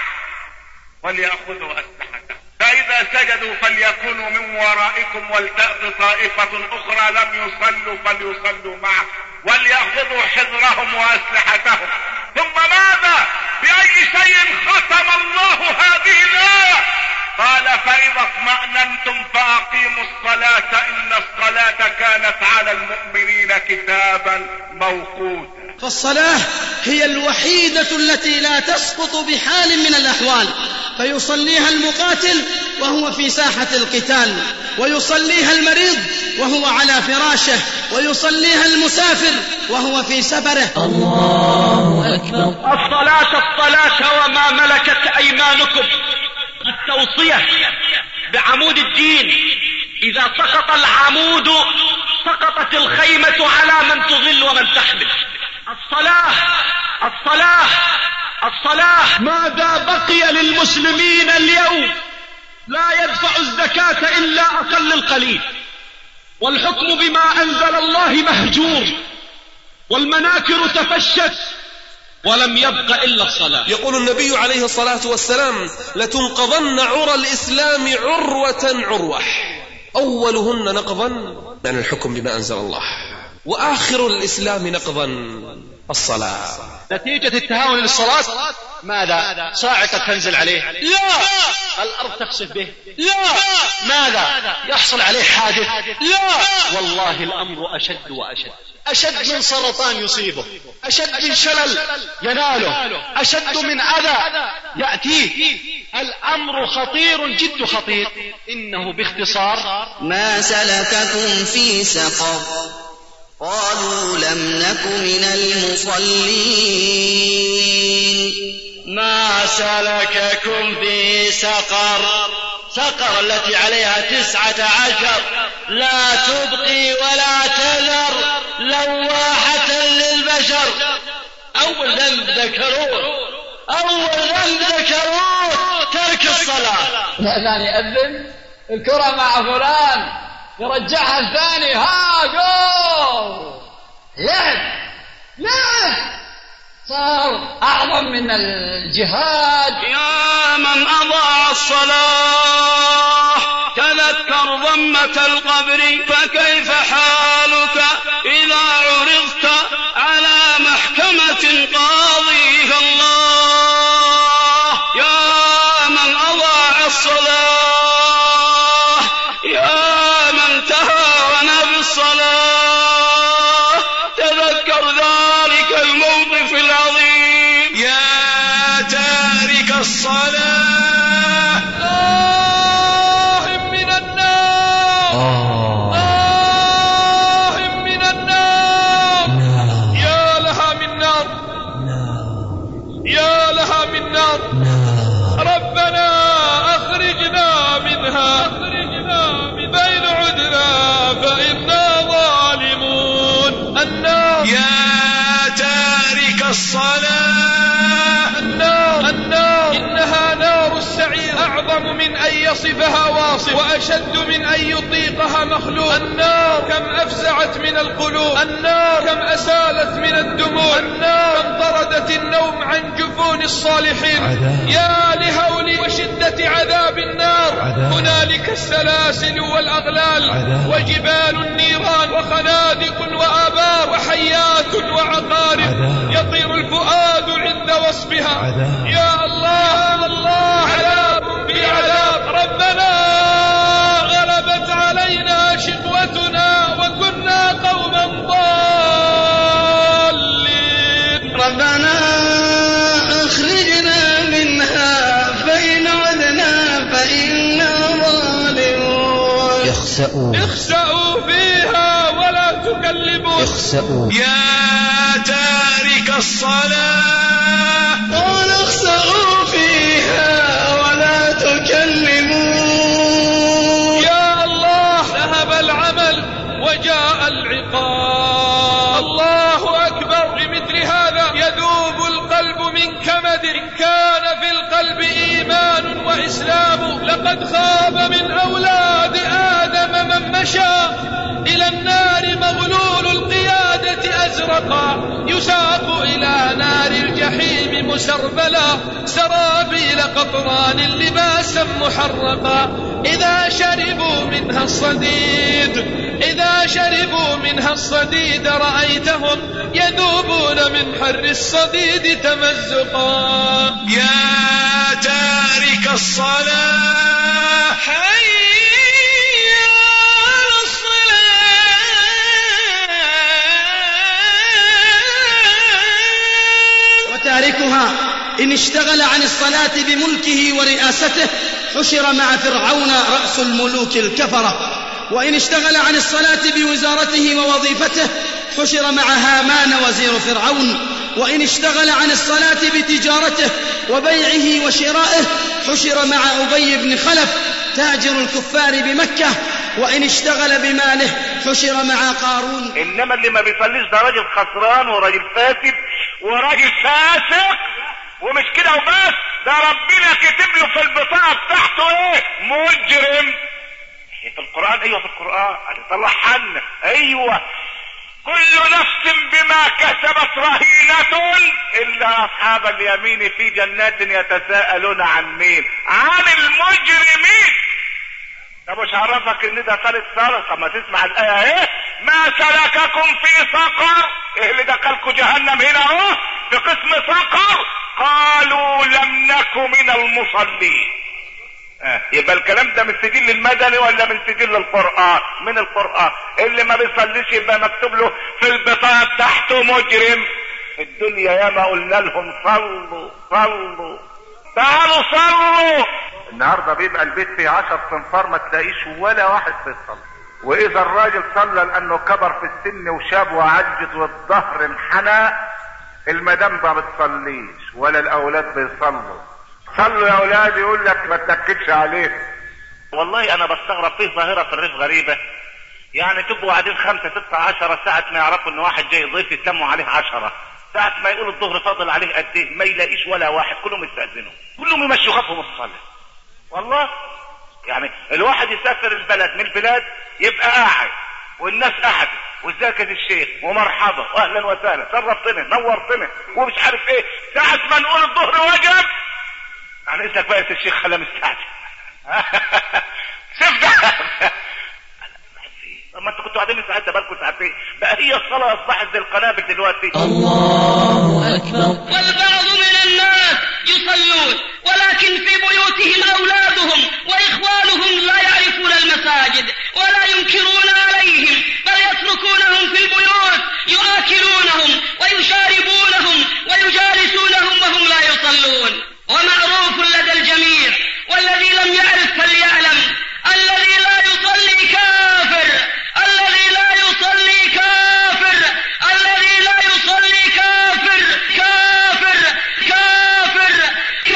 وليأخذوا أسلحتهم، فإذا سجدوا فليكونوا من ورائكم ولتأت طائفة أخرى لم يصلوا فليصلوا معه وليأخذوا حذرهم وأسلحتهم. ثم ماذا؟ بأي شيء ختم الله هذه الآية؟ قال: فإذا اطمأننتم فأقيموا الصلاة إن الصلاة كانت على المؤمنين كتابا موقوتا. فالصلاة هي الوحيدة التي لا تسقط بحال من الأحوال، فيصليها المقاتل وهو في ساحة القتال، ويصليها المريض وهو على فراشه، ويصليها المسافر وهو في سفره. الله أكبر. الصلاة وما ملكت أيمانكم. التوصية بعمود الدين، إذا سقط العمود سقطت الخيمة على من تظل ومن تحمل. الصلاة ماذا بقي للمسلمين اليوم؟ لا يدفع الزكاة إلا أقل القليل، والحكم بما أنزل الله مهجور، والمناكر تفشت ولم يبق إلا الصلاة. يقول النبي عليه الصلاة والسلام: لتنقضن عرى الإسلام عروة عروة، أولهن نقضا من الحكم بما أنزل الله، وآخر الإسلام نقضا الصلاة. نتيجة التهاون للصلاة ماذا؟ صاعقة تنزل عليه؟ لا. الأرض تخسف به؟ لا. ماذا؟ يحصل عليه حادث؟ لا. والله الأمر أشد وأشد. أشد من سرطان يصيبه، أشد من شلل يناله، أشد من أذى يأتيه. الأمر خطير جد خطير. إنه باختصار: ما سلككم في سقر؟ قالوا لم نك من المصلين. ما سلككم في سقر؟ سقر التي عليها 19 لا تبقي ولا تذر، لواحة للبشر. أول ذنب ذكروه ترك الصلاة. الأذان يأذن، الكرة مع فلان، يرجعها الثاني، ها جول، لعب صار أعظم من الجهاد. يا من أضاع الصلاة تذكر ضمة القبر، فكيف حالك إذا عرضت على محكمة قاضيها الله؟ يا من أضاع الصلاة، يا من تهاون بالصلاة، تذكر ذلك الموقف العظيم. يا تارك الصلاة، ربنا أخرجنا منها فإن عدنا فإنا ظالمون. النار. يا تارك الصلاة، النار إنها نار السعير، أعظم من أن يصفها واصف، وأشد من أن يطيقها مخلوق. النار كم أفزعت من القلوب، النار كم أسالت من الدموع، النار كم طردت النوم عن جفون الصالحين. يا لهول وشدة عذاب النار. هنالك السلاسل والأغلال، وجبال النيران، وخنادق وآبار، وحيات وعقارب، يطير الفؤاد عند وصفها. يا الله عذاب في عذاب. ربنا غلبت علينا شقوتنا وكنا قوما ضالين. ربنا أخرجنا منها فإن عدنا فإنا ظالمون. اخسأوا فيها ولا تكلمون. يا تارك الصلاة، قال اخسأوا فيها ولا تكلمون. يا الله ذهب العمل وجاء العقاب. الله أكبر. بمثل هذا يذوب القلب من كمد. إن كان في القلب إيمان وإسلام لقد خاب من أولاد آدم من مشى إلى النار مغلول القيادة أزرقا، يساق إلى نار الجحيم مسربلا، سرابيل قطران لباسا محرقا. إذا شربوا منها الصديد رأيتهم يذوبون من حر الصديد تمزقا. يا تارك الصلاة، حي على الصلاة. وتاركها إن اشتغل عن الصلاة بملكه ورئاسته حشر مع فرعون رأس الملوك الكفرة، وإن اشتغل عن الصلاة بوزارته ووظيفته حشر مع هامان وزير فرعون، وإن اشتغل عن الصلاة بتجارته وبيعه وشرائه حشر مع أبي بن خلف تاجر الكفار بمكة، وإن اشتغل بماله حشر مع قارون. إنما اللي ما بيصليش ده راجل خسران وراجل فاسد وراجل فاسق. ومش كده وبس، ده ربنا كتب له في البطاقة بتاعته ايه؟ مجرم. في القرآن. ايوه في القرآن. طلع حنا. ايوه كل نفس بما كسبت رهينة الا اصحاب اليمين في جنات يتساءلون عن مين؟ عن المجرمين. ده مش عرفك ان ده ثالث سرقة؟ ما تسمع الآية ايه؟ ما سلككم في سقر؟ ايه اللي دخلكم جهنم هنا اهو في قسم سقر؟ قالوا لم نك من المصلين. يبقى الكلام ده من سجل المدني ولا من سجل القرآن؟ من القرآن. اللي ما بيصليش يبقى مكتوب له في البطاقة بتاعته مجرم. في الدنيا ياما قلنا لهم صلوا صلوا تعالوا صلوا. النهارده بيبقى البيت فيه 10 صنفار ما تلاقيش ولا واحد بيصلي. واذا الراجل صلى لانه كبر في السن وشاب وعجز والظهر انحنى، المدام ما بتصليش ولا الاولاد بيصلوا. صلوا يا اولاد، يقول لك ما تنكدش عليه. والله انا بستغرب فيه ظاهره في الريف غريبه، يعني تبقوا قاعدين 5 6 10 ساعه ما يعرفوا ان واحد جاي ضيف يتلموا عليه 10 ساعه ما يقولوا الظهر فاضل عليه قد ايه ما يلاقيش ولا واحد، كلهم يستاذنوا، كلهم يمشوا خفهم الصلاه. والله يعني الواحد يسافر البلد من البلاد يبقى قاعد والناس قاعده وازيك يا الشيخ ومرحبا واهلا وسهلا شرفتنا نورتنا ومش عارف ايه، ساعه ما نقول الظهر وجب يعني اذنك بقى يا الشيخ خلينا مستعجل. شوف ده ما انتوا كنتوا قاعدين ساعتها بالكم ساعتين، بقى هي الصلاه اصبحت زي القنابل دلوقتي. الله اكبر. والبعض من الناس يصلون ولكن في بيوتهم اولادهم واخوانهم لا يعرفون المساجد ولا ينكرون عليهم، بل يتركونهم في البيوت يآكلونهم ويشاربونهم ويجالسونهم وهم لا يصلون. ومعروف لدى الجميع والذي لم يعرف فليعلم الذي لا يصلي كافر، الذي لا يصلي كافر، الذي لا يصلي كافر كافر كافر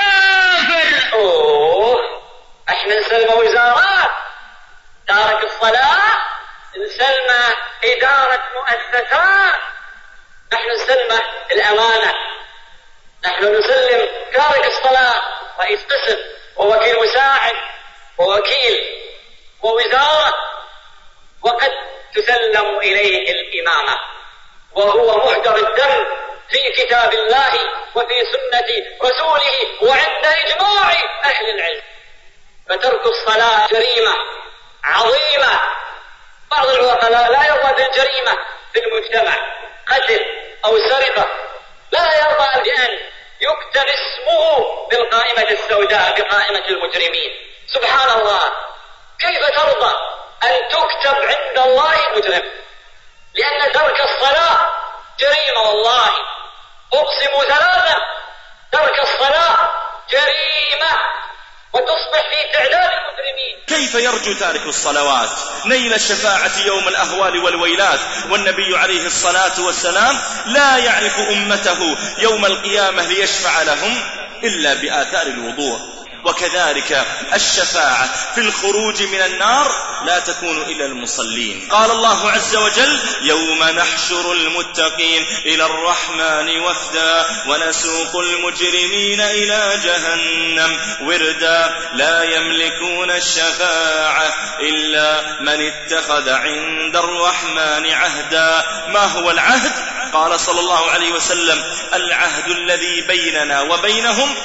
كافر. اوه احنا نسلم وزارات، تارك الصلاة نسلم إدارة مؤسسات، نحن نسلم الأمانة، نحن نسلم تارك الصلاة رئيس قسم ووكيل مساعد ووكيل ووزارة، وقد تسلم إليه الإمامة وهو محضر الدم في كتاب الله وفي سنة رسوله وعند إجماع أهل العلم. فترك الصلاة جريمة عظيمة، بعض العقلاء لا يرضى بالجريمة في المجتمع، قتل أو سرقة، لا يرضى بأن يكتب اسمه بالقائمة السوداء بقائمة المجرمين. سبحان الله، كيف ترضى أن تكتب عند الله مجرم؟ لأن ترك الصلاة جريمة، والله أقسم 3 ترك الصلاة جريمة وتصبح في تعداد المجرمين. كيف يرجو تارك الصلوات نيل الشفاعة يوم الأهوال والويلات، والنبي عليه الصلاة والسلام لا يعرف أمته يوم القيامة ليشفع لهم إلا بآثار الوضوء. وكذلك الشفاعة في الخروج من النار لا تكون إلى المصلين. قال الله عز وجل: يوم نحشر المتقين إلى الرحمن وفدا ونسوق المجرمين إلى جهنم وردا لا يملكون الشفاعة إلا من اتخذ عند الرحمن عهدا. ما هو العهد؟ قال صلى الله عليه وسلم: العهد الذي بيننا وبينهم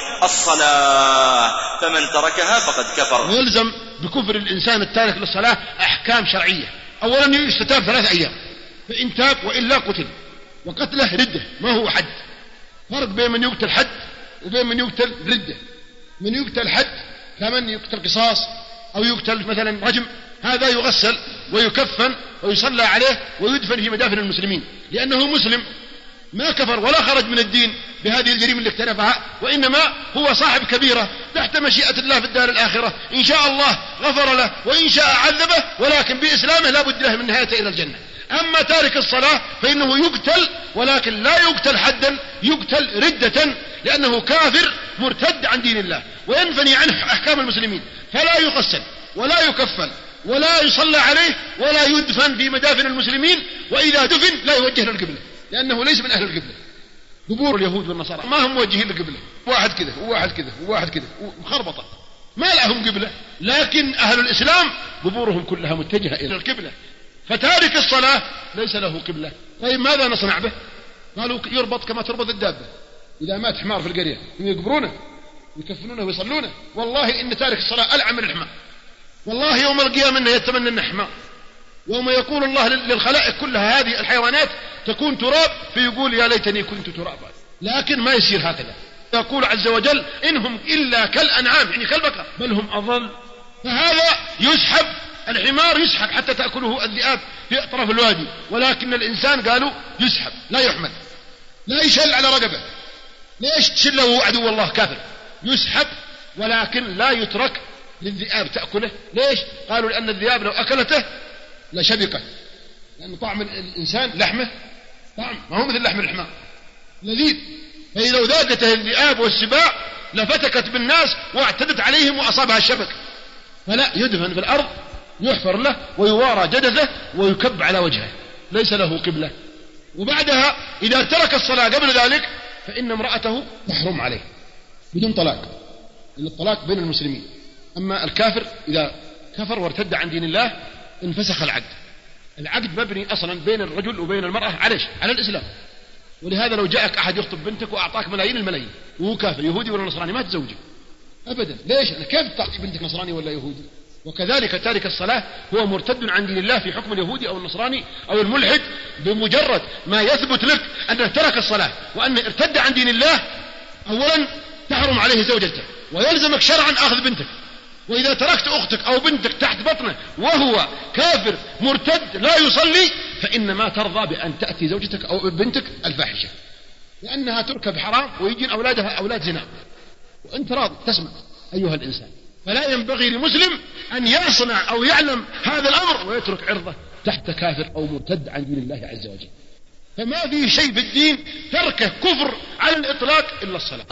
الصلاة، فمن تركها فقد كفر. ويلزم بكفر الإنسان التارك للصلاة أحكام شرعية. أولا يستتاب 3 أيام، فإن تاب وإلا قتل، وقتله ردة ما هو حد. فرق بين من يقتل حد وبين من يقتل ردة. من يقتل حد كمن يقتل قصاص أو يقتل مثلا رجم، هذا يغسل ويكفن ويصلى عليه ويدفن في مدافن المسلمين، لأنه مسلم ما كفر ولا خرج من الدين بهذه الجريمة اللي اقترفها، وإنما هو صاحب كبيرة تحت مشيئة الله في الدار الآخرة. إن شاء الله غفر له وإن شاء عذبه، ولكن بإسلامه لا بد له من نهايته إلى الجنة. أما تارك الصلاة فإنه يقتل، ولكن لا يقتل حدا، يقتل ردة، لأنه كافر مرتد عن دين الله وينفني عنه أحكام المسلمين، فلا يغسل ولا يكفن ولا يصلى عليه ولا يدفن في مدافن المسلمين، وإذا دفن لا يوجه للقبلة، لأنه ليس من أهل القبلة. قبور اليهود والنصارى ما هم موجهين للقبلة، واحد كذا وواحد كذا وواحد كذا مخربطة، ما لهم قبلة. لكن أهل الإسلام قبورهم كلها متجهة إلى القبلة، فتارك الصلاة ليس له قبلة. طيب ماذا نصنع به؟ قالوا يربط كما تربط الدابة، إذا مات حمار في القرية يقبرونه ويكفنونه ويصلونه. والله إن تارك الصلاة ألعن من الحمار، والله يوم القيامة إنه يتمنى أنه حمار. يوم يقول الله للخلائق كلها هذه الحيوانات تكون تراب، فيقول يا ليتني كنت ترابا. لكن ما يصير هكذا، يقول عز وجل إنهم إلا كالأنعام يعني كالبقر بل هم أضل. فهذا يسحب، الحمار يسحب حتى تأكله الذئاب في أطراف الوادي، ولكن الإنسان قالوا يسحب لا يحمل، لا يشل على رقبه. ليش تشله عدو الله كافر؟ يسحب ولكن لا يترك للذئاب تأكله. ليش؟ قالوا لأن الذئاب لو أكلته لشبكت، لأن طعم الإنسان لحمه طعم ما هو مثل لحم الحمار لذيذ، فإذا لو ذاقته الذئاب والسباع لفتكت بالناس واعتدت عليهم وأصابها الشبك. فلا، يدفن في الأرض، يحفر له ويوارى جدثه ويكب على وجهه، ليس له قبلة. وبعدها إذا ترك الصلاة قبل ذلك فإن امرأته تحرم عليه بدون طلاق، لأن الطلاق بين المسلمين. أما الكافر إذا كفر وارتد عن دين الله انفسخ العقد. العقد مبني أصلا بين الرجل وبين المرأة على الإسلام. ولهذا لو جاءك أحد يخطب بنتك وأعطاك ملايين الملايين وهو كافر يهودي ولا نصراني ما تزوجه أبدا. ليش؟ كيف تعطي بنتك نصراني ولا يهودي؟ وكذلك تارك الصلاة هو مرتد عن دين الله في حكم اليهودي أو النصراني أو الملحد. بمجرد ما يثبت لك أنه ترك الصلاة وأنه ارتد عن دين الله، أولا تحرم عليه زوجته ويلزمك شرعا أخذ بنتك. وإذا تركت أختك أو بنتك تحت بطنه وهو كافر مرتد لا يصلي فإنما ترضى بأن تأتي زوجتك أو بنتك الفاحشة، لأنها تركب حرام ويجين أولادها أولاد زنا، وأنت راضي تسمع أيها الإنسان. فلا ينبغي لمسلم أن يصنع أو يعلم هذا الأمر ويترك عرضه تحت كافر أو مرتد عن دين الله عز وجل. فما في شيء في الدين تركه كفر على الإطلاق إلا الصلاة.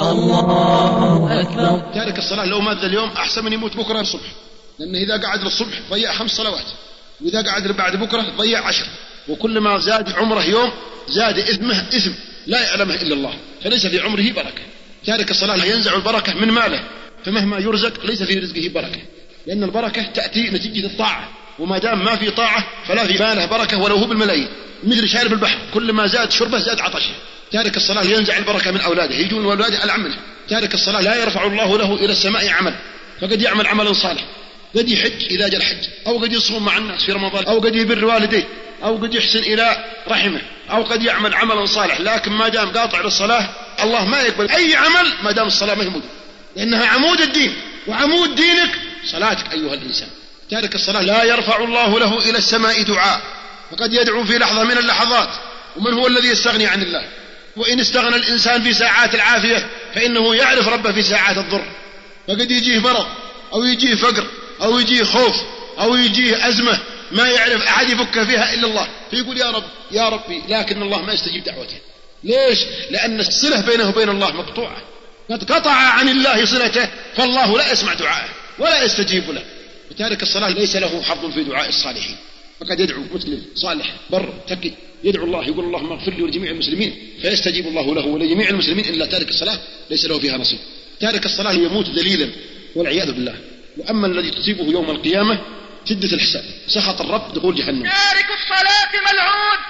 الله أكبر. تارك الصلاة لو مات اليوم أحسن من يموت بكرة الصبح، لأنه إذا قعد للصبح ضيع 5 صلوات، وإذا قعد بعد بكرة ضيع 10، وكل زاد عمره يوم زاد إثمه إثم لا يعلمه إلا الله، فليس في عمره بركة. تارك الصلاة ينزع البركة من ماله، فمهما يرزق ليس في رزقه بركة، لأن البركة تأتي نتيجة الطاعة، وما دام ما في طاعة فلا في ماله بركة ولو هو بالملايين، مثل شارب البحر كل ما زاد شربه زاد عطشه. تارك الصلاة ينزع البركة من أولاده، يجون أولاده العمل. تارك الصلاة لا يرفع الله له إلى السماء عمل، فقد يعمل عملا صالح، قد يحج إذا جاء الحج، أو قد يصوم مع الناس في رمضان، أو قد يبر والديه، أو قد يحسن إلى رحمه، أو قد يعمل عملا صالح، لكن ما دام قاطع للصلاة الله ما يقبل أي عمل ما دام الصلاة ما هي موجودة، لأنها عمود الدين، وعمود دينك صلاتك أيها الإنسان. تارك الصلاة لا يرفع الله له إلى السماء دعاء، فقد يدعو في لحظة من اللحظات، ومن هو الذي يستغني عن الله؟ وإن استغنى الإنسان في ساعات العافية فإنه يعرف ربه في ساعات الضر، فقد يجيه مرض أو يجيه فقر أو يجيه خوف أو يجيه أزمة ما يعرف أحد يفك فيها إلا الله، فيقول يا رب يا ربي، لكن الله ما يستجيب دعوته. ليش؟ لأن الصلة بينه وبين الله مقطوعة، قد قطع عن الله صلته، فالله لا يسمع دعاءه ولا يستجيب له. وتارك الصلاة ليس له حظ في دعاء الصالحين، فقد يدعو مسلم صالح بر تقي يدعو الله يقول اللهم اغفر لي ولجميع المسلمين فيستجيب الله له ولجميع المسلمين، إلا تارك الصلاة ليس له فيها نصيب. تارك الصلاة يموت ذليلا والعياذ بالله. وأما الذي تصيبه يوم القيامة شدة الحساب، سخط الرب دخول جهنم. تارك الصلاة ملعون،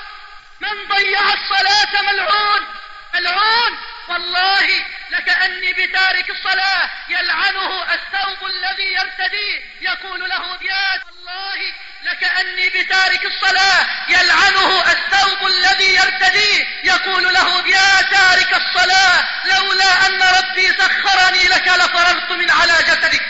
من ضيع الصلاة ملعون ملعون. والله لكأني بتارك الصلاة يلعنه الثوب الذي يرتديه يقول له يا الله لكأني بتارك الصلاة يلعنه الثوب الذي يرتديه يقول له يا تارك الصلاة لولا أن ربي سخرني لك لفررت من على جسدك.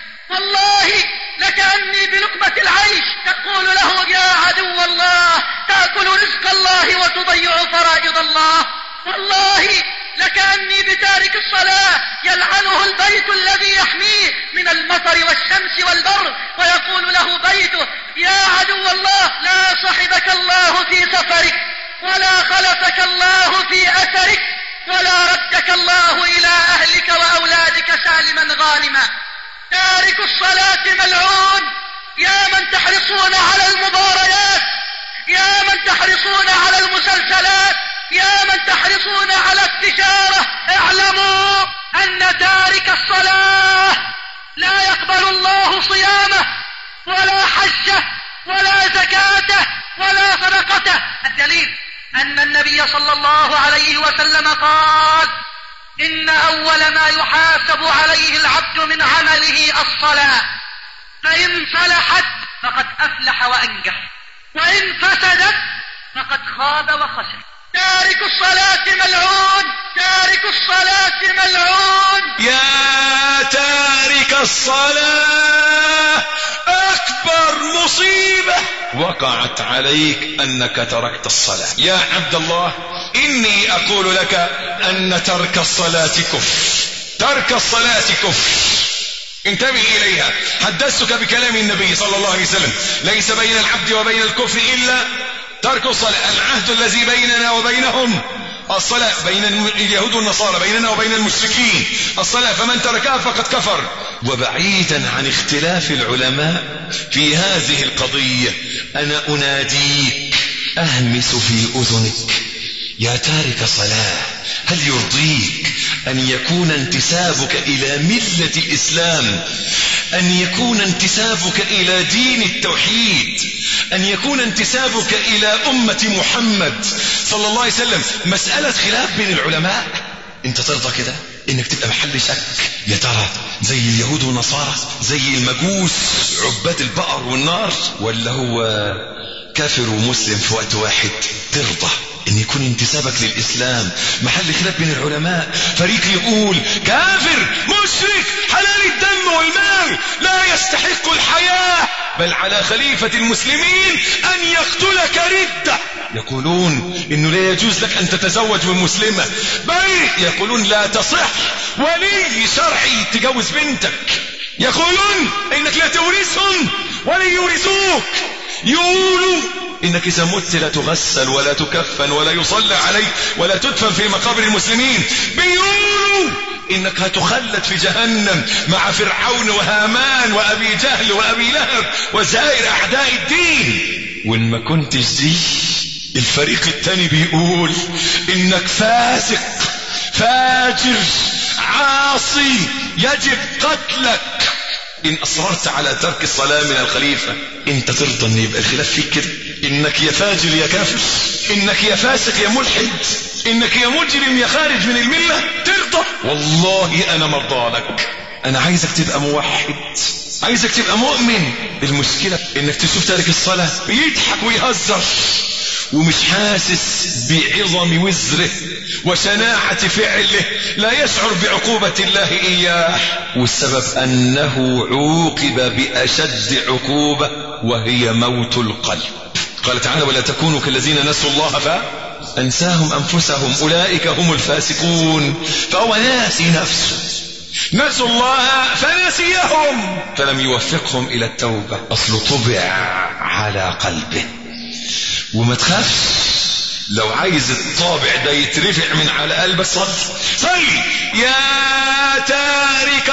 والله لكأني بلقمة العيش تقول له يا عدو الله تأكل رزق الله وتضيع فرائض الله. والله لكأني بتارك الصلاة يلعنه البيت الذي يحميه من المطر والشمس والبر ويقول له بيته يا عدو الله لا صحبك الله في سفرك ولا خلفك الله في أثرك ولا ردك الله إلى أهلك وأولادك سالما غانما. تارك الصلاة ملعون. يا من تحرصون على المباريات، يا من تحرصون على المسلسلات، يا من تحرصون على التجارة، اعلموا أن تارك الصلاة لا يقبل الله صيامه ولا حجه ولا زكاته ولا صدقته. الدليل أن النبي صلى الله عليه وسلم قال إن أول ما يحاسب عليه العبد من عمله الصلاة، فإن صلحت فقد أفلح وأنجح، وإن فسدت فقد خاب وخسر. تارك الصلاة ملعون، تارك الصلاة ملعون. يا تارك الصلاة، أكبر مصيبة وقعت عليك أنك تركت الصلاة. يا عبد الله، إني أقول لك أن ترك الصلاة كفر، ترك الصلاة كفر، انتبه إليها. حدثتك بكلام النبي صلى الله عليه وسلم: ليس بين العبد وبين الكفر إلا ترك الصلاة. العهد الذي بيننا وبينهم الصلاة، بين اليهود والنصارى، بيننا وبين المشركين الصلاة، فمن تركها فقد كفر. وبعيدا عن اختلاف العلماء في هذه القضية، أنا أناديك، أهمس في أذنك: يا تارك الصلاة، هل يرضيك أن يكون انتسابك إلى ملة الإسلام، أن يكون انتسابك إلى دين التوحيد، أن يكون انتسابك إلى أمة محمد صلى الله عليه وسلم مسألة خلاف بين العلماء؟ انت ترضى كده انك تبقى محل شك؟ يا ترى زي اليهود والنصارى، زي المجوس عباد البقر والنار، ولا هو كافر ومسلم في وقت واحد؟ ترضى ان يكون انتسابك للإسلام محل خلاف بين العلماء؟ فريق يقول كافر مشرك حلال الدم والمال لا يستحق الحياة، بل على خليفة المسلمين أن يقتلك ردة. يقولون إنه لا يجوز لك أن تتزوج من مسلمة، بل يقولون لا تصح ولي شرعي تجوز بنتك. يقولون إنك لا تورثهم ولا يورثوك. يقولوا إنك إذا مت لا تغسل ولا تكفن ولا يصلى عليك ولا تدفن في مقابر المسلمين. بيقولوا إنك هتخلد في جهنم مع فرعون وهامان وأبي جهل وأبي لهب وسائر أعداء الدين. وإن ما كنتش دي، الفريق الثاني بيقول إنك فاسق فاجر عاصي يجب قتلك إن أصررت على ترك الصلاة من الخليفة. أنت ترضى أن يبقى الخلاف فيك كده؟ إنك يا فاجر يا كافر، إنك يا فاسق يا ملحد، إنك يا مجرم يا خارج من الملة؟ ترضى؟ والله أنا مرضى لك. أنا عايزك تبقى موحد، عايزك تبقى مؤمن. المشكلة إنك تشوف تارك الصلاة بيضحك ويهزر ومش حاسس بعظم وزره وشناعة فعله، لا يشعر بعقوبة الله إياه، والسبب أنه عوقب بأشد عقوبة وهي موت القلب. قال تعالى: ولا تكونوا كالذين نسوا الله فأنساهم أنفسهم أولئك هم الفاسقون. فهو ناسي نفسه، نسوا الله فنسيهم، فلم يوفقهم إلى التوبة. أصل طبع على قلبه. وما تخافش، لو عايز الطابع ده يترفع من على قلبك صل. يا تارك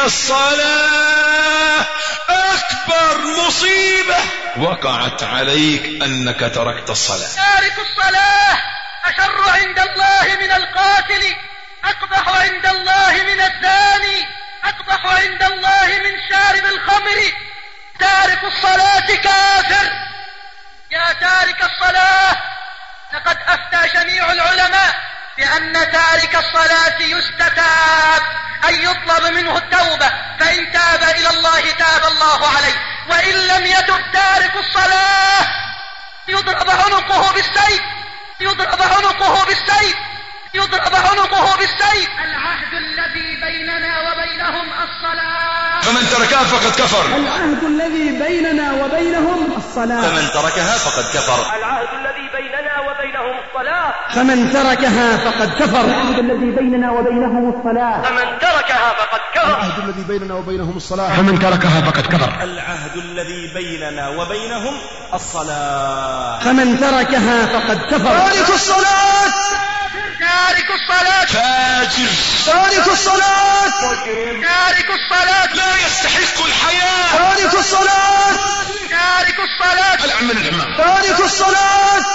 الصلاة، أكبر مصيبة وقعت عليك أنك تركت الصلاة. تارك الصلاة أشر عند الله من القاتل، أقبح عند الله من الزاني، أقبح عند الله من شارب الخمر. تارك الصلاة كافر. يا تارك الصلاة، لقد أفتى جميع العلماء بأن تارك الصلاة يستتاب، أن يطلب منه التوبة، فإن تاب إلى الله تاب الله عليه، وإن لم يتب تارك الصلاة يضرب عنقه بالسيف، يضرب عنقه بالسيف، يضرب عنقه بالسيف. العهد الذي بيننا وبينهم الصلاة، فمن تركها فقد كفر. العهد الذي بيننا وبينهم الصلاة، فمن تركها فقد كفر. العهد الذي بيننا وبينهم الصلاة، فمن تركها فقد كفر. العهد الذي بيننا وبينهم الصلاة، فمن تركها فقد كفر. العهد الذي بيننا وبينهم الصلاة، فمن تركها فقد كفر. العهد الذي بيننا وبينهم الصلاة، فمن تركها فقد كفر. تارك الصلاة، تارك الصلاة فاجر، تارك الصلاة، تارك الصلاة لا يستحق الحياة، تارك الصلاة، تارك الصلاة، العمل الحمام، تارك الصلاة،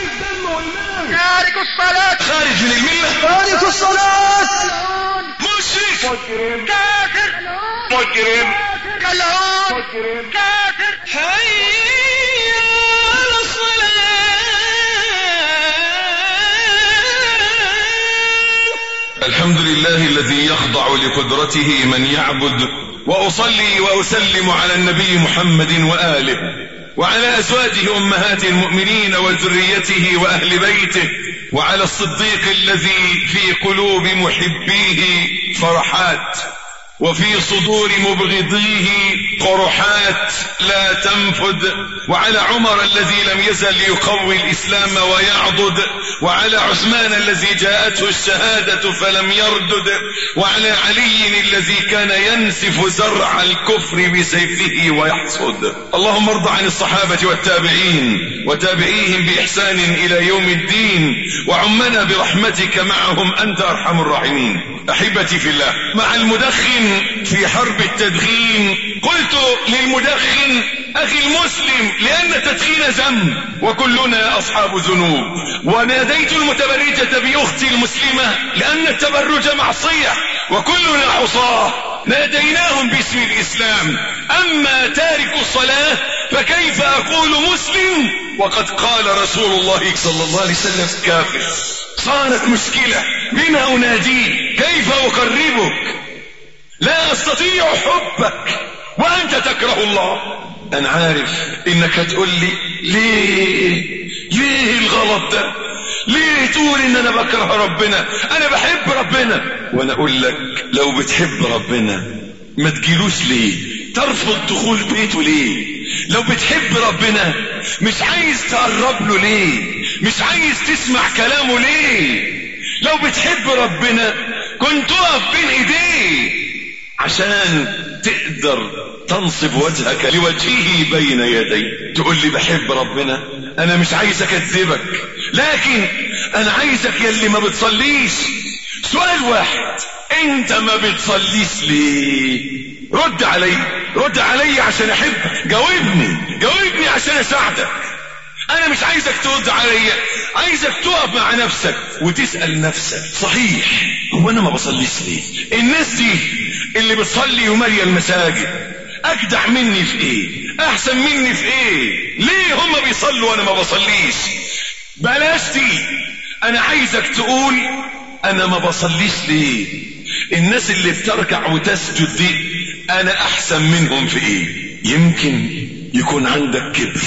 تارك الصلاة، خارج من الملة، تارك الصلاة، مشرك، مجرم، كافر، مجرم، ملعون، مجرم، كافر. هيا على الصلاة. الحمد لله الذي يخضع لقدرته من يعبد، وأصلي وأسلم على النبي محمد وآله وعلى أزواجه أمهات المؤمنين وذريته وأهل بيته وعلى الصديق الذي في قلوب محبيه فرحات وفي صدور مبغضيه قرحات لا تنفد، وعلى عمر الذي لم يزل يقوي الإسلام ويعضد، وعلى عثمان الذي جاءته الشهادة فلم يردد، وعلى علي الذي كان ينسف زرع الكفر بسيفه ويحصد. اللهم ارض عن الصحابة والتابعين وتابعيهم بإحسان إلى يوم الدين، وعمنا برحمتك معهم أنت أرحم الراحمين. أحبتي في الله، مع المدخن في حرب التدخين قلت للمدخن أخي المسلم لأن التدخين ذنب وكلنا أصحاب ذنوب، وناديت المتبرجة بأختي المسلمة لأن التبرج معصية وكلنا عصاة، ناديناهم باسم الإسلام. أما تارك الصلاة فكيف أقول مسلم وقد قال رسول الله صلى الله عليه وسلم كافر؟ صارت مشكلة، من أناديه؟ كيف أقربك؟ لا أستطيع حبك وأنت تكره الله. أنا عارف إنك هتقول لي ليه الغلط ده؟ ليه تقول إن أنا بكره ربنا؟ أنا بحب ربنا. وأنا أقول لك لو بتحب ربنا ما تجيلوش ليه؟ ترفض دخول بيته ليه؟ لو بتحب ربنا مش عايز تقرب له ليه؟ مش عايز تسمع كلامه ليه؟ لو بتحب ربنا كنت تقف بين ايديه عشان تقدر تنصب وجهك لوجهه بين يديه. تقول لي بحب ربنا، انا مش عايز اكذبك، لكن انا عايزك يلي ما بتصليش سؤال واحد، انت ما بتصليش ليه؟ رد علي عشان احبك، جاوبني عشان اساعدك. انا مش عايزك ترد عليا، عايزك تقف مع نفسك وتسأل نفسك صحيح هو انا ما بصليش ليه؟ الناس دي اللي بتصلي وماليه المساجد اجدع مني في ايه؟ احسن مني في ايه؟ ليه هم بيصلوا وانا ما بصليش؟ بلاش دي، انا عايزك تقول انا ما بصليش ليه؟ الناس اللي بتركع وتسجد دي انا احسن منهم في ايه؟ يمكن يكون عندك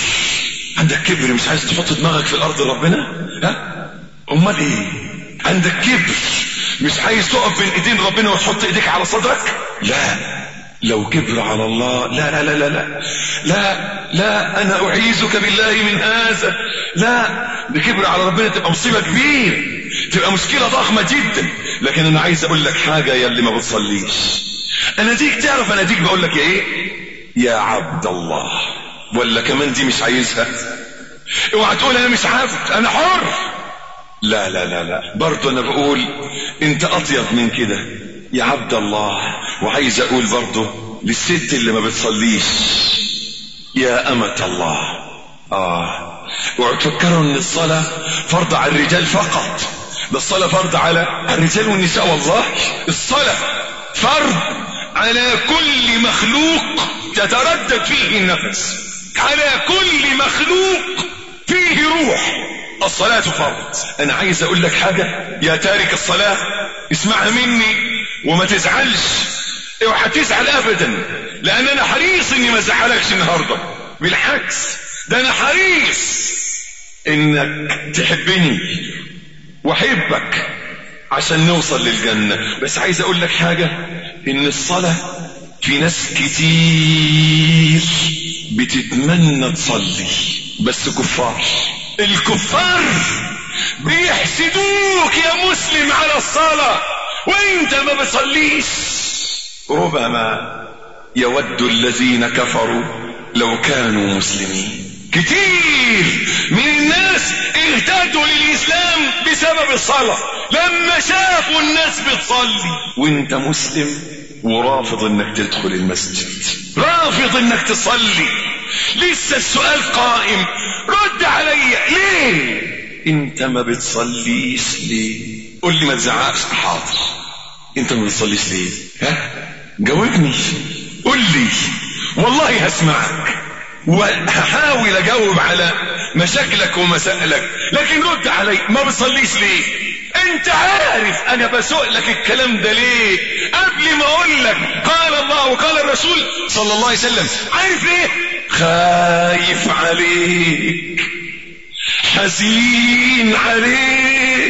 كبر، مش عايز تحط دماغك في الارض ربنا؟ ها؟ امال ايه؟ عندك كبر مش عايز تقف بين ايدين ربنا وتحط ايديك على صدرك؟ لا، لو كبر على الله لا لا لا لا لا لا لا، انا اعيذك بالله من هذا. لا، بكبر على ربنا تبقى مصيبة كبيرة، تبقى مشكلة ضخمة جدا. لكن انا عايز اقول لك حاجة يا اللي ما بتصليش، انا ديك بقول لك ايه؟ يا عبد الله. ولا كمان دي مش عايزها؟ اوعى تقول انا مش عبد، انا حر. لا لا لا لا، برضه انا بقول انت اطيب من كده يا عبد الله. وعايز اقول برضه للست اللي ما بتصليش يا امة الله. اوعوا تفكروا ان الصلاة فرض على الرجال فقط، ده الصلاة فرض على الرجال والنساء. والله الصلاة فرض على كل مخلوق تتردد فيه النفس، على كل مخلوق فيه روح. الصلاة فرض. انا عايز اقول لك حاجة يا تارك الصلاة، اسمعها مني وما تزعلش، اوعى تزعل ابدا، لان انا حريص اني ما ازعلكش النهاردة، بالعكس ده انا حريص انك تحبني واحبك عشان نوصل للجنة. بس عايز اقول لك حاجة، ان الصلاة في ناس كتير بتتمنى تصلي بس كفار. الكفار بيحسدوك يا مسلم على الصلاة وانت ما بتصليش. ربما يود الذين كفروا لو كانوا مسلمين. كتير من الناس اهتدوا للإسلام بسبب الصلاة، لما شافوا الناس بتصلي وانت مسلم ورافض انك تدخل المسجد، رافض انك تصلي. لسه السؤال قائم، رد علي، ليه انت ما بتصليش ليه؟ قل لي، ما تزعقش، حاضر. انت ما بتصليش ليه؟ ها؟ جاوبني، قل لي، والله هسمعك وهحاول اجاوب على مشاكلك ومسائلك، لكن رد علي، ما بتصليش ليه؟ انت عارف انا بسؤلك الكلام ده ليه قبل ما اقول لك قال الله وقال الرسول صلى الله عليه وسلم. عارف ليه؟ خايف عليك، حزين عليك،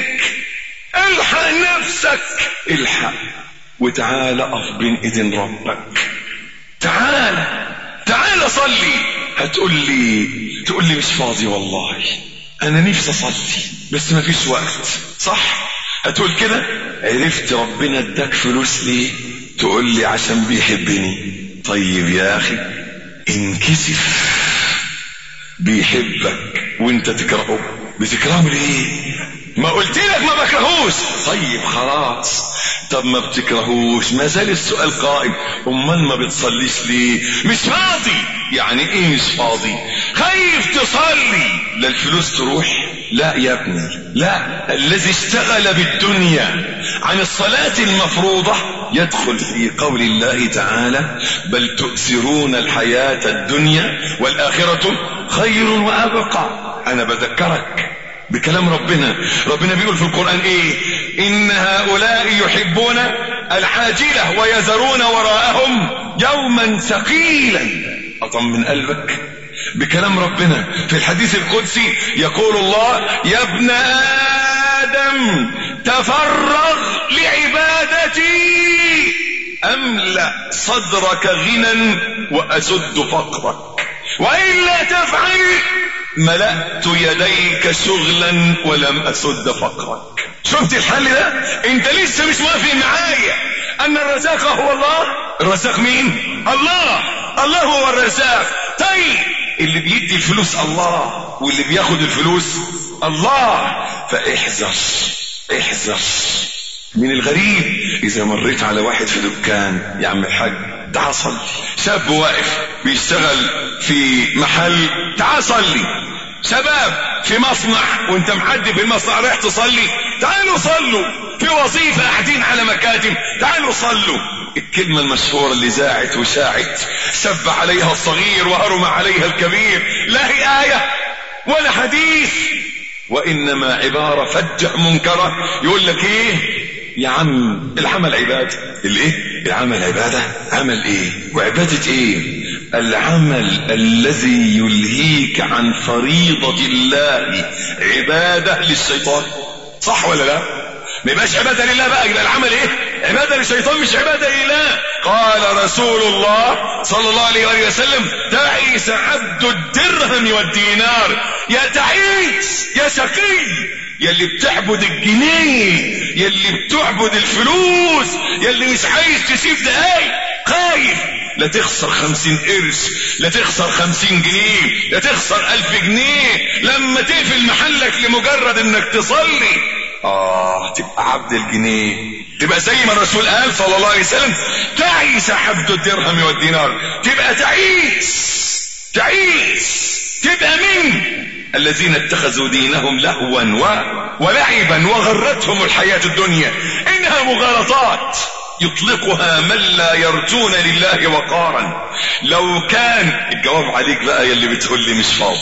الحق نفسك، الحق وتعالى اقف بين ايدين ربك. تعالى صلي. هتقول لي مش فاضي والله، انا نفسي اصلي بس ما فيش وقت، صح؟ هتقول كده. عرفت ربنا اداك فلوس ليه؟ تقول لي عشان بيحبني. طيب يا اخي انكسف، بيحبك وانت تكرهه. بتكرهه ليه؟ ما قلت لك ما بكرهوش. طيب خلاص، طب ما بتكرهوش، ما زال السؤال قائم. امال ما بتصليش ليه؟ مش فاضي. يعني ايه مش فاضي؟ خايف تصلي لا الفلوس تروح. لا يا ابني لا، الذي اشتغل بالدنيا عن الصلاة المفروضة يدخل في قول الله تعالى بل تؤثرون الحياة الدنيا والآخرة خير وأبقى. أنا بذكرك بكلام ربنا بيقول في القرآن ايه؟ إن هؤلاء يحبون العاجلة ويذرون وراءهم يوما ثقيلا. أطمن قلبك بكلام ربنا. في الحديث القدسي يقول الله يا ابن آدم تفرغ لعبادتي أملأ صدرك غنى وأسد فقرك، وإلا تفعل ملأت يديك شغلا ولم أسد فقرك. شفت الحل ده؟ انت لسه مش موافق معايا ان الرزاق هو الله. الرزاق مين؟ الله هو الرزاق. طيب اللي بيدي الفلوس الله واللي بياخد الفلوس الله. فاحذر من الغريب. اذا مريت على واحد في دكان يا عم الحاج تعال صلي، شاب واقف بيشتغل في محل تعال صلي، شباب في مصنع وانت معدي في المصنع رايح تصلي تعالوا صلوا، في وظيفة قاعدين على مكاتب تعالوا صلوا. الكلمة المشهورة اللي زاعت وشاعت سب عليها الصغير وهرم عليها الكبير لا هي آية ولا حديث، وإنما عبارة فجة منكرة. يقول لك ايه يا عم العمل عبادة. الايه؟ العمل عبادة. عمل ايه وعبادة ايه؟ العمل الذي يلهيك عن فريضة الله عبادة للشيطان، صح ولا لا؟ ما يبقاش عبادة لله بقى، يبقى العمل ايه؟ عبادة للشيطان مش عبادة لله. قال رسول الله صلى الله عليه وسلم تعيس عبد الدرهم والدينار. يا تعيس يا شقي، يلي بتعبد الجنيه، يلي بتعبد الفلوس، يلي مش عايز تسيب دقايق، خايف لا تخسر 50 قرش، لا تخسر 50 جنيه، لا تخسر 1000 جنيه لما تقفل محلك لمجرد انك تصلي. تبقى عبد الجنيه، تبقى زي ما الرسول قال صلى الله عليه وسلم تعيس عبد الدرهم والدينار. تبقى تعيس تبقى من الذين اتخذوا دينهم لهوا ولعبا وغرتهم الحياة الدنيا. انها مغالطات يطلقها من لا يرجون لله وقارا. لو كان الجواب عليك بقى يلي بتقول لي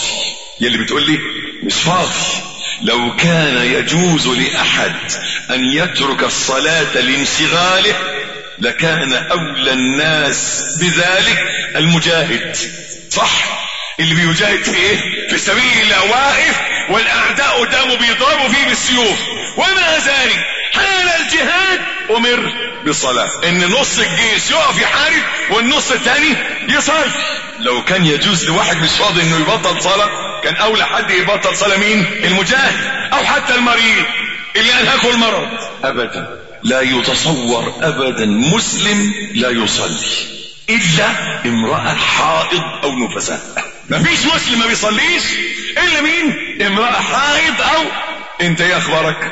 مش فاضي، لو كان يجوز لأحد أن يترك الصلاة لانشغاله لكان أولى الناس بذلك المجاهد، صح؟ اللي بيجاهد في ايه؟ في سبيل الله، واقف والأعداء قدامه بيضربوا فيه بالسيوف، ومع ذلك حال الجهاد أمر بالصلاة، إن نص الجيش يقف يحارب والنص الثاني يصلي. لو كان يجوز لواحد مش فاضي إنه يبطل صلاة كان أولى حد يبطل صلاة مين؟ المجاهد، أو حتى المريض اللي أنهكه المرض. أبدا لا يتصور أبدا مسلم لا يصلي إلا امرأة حائض أو نفساء. مفيش مسلم ما بيصليش إلا مين؟ امرأة حائض أو أنت يا أخبارك؟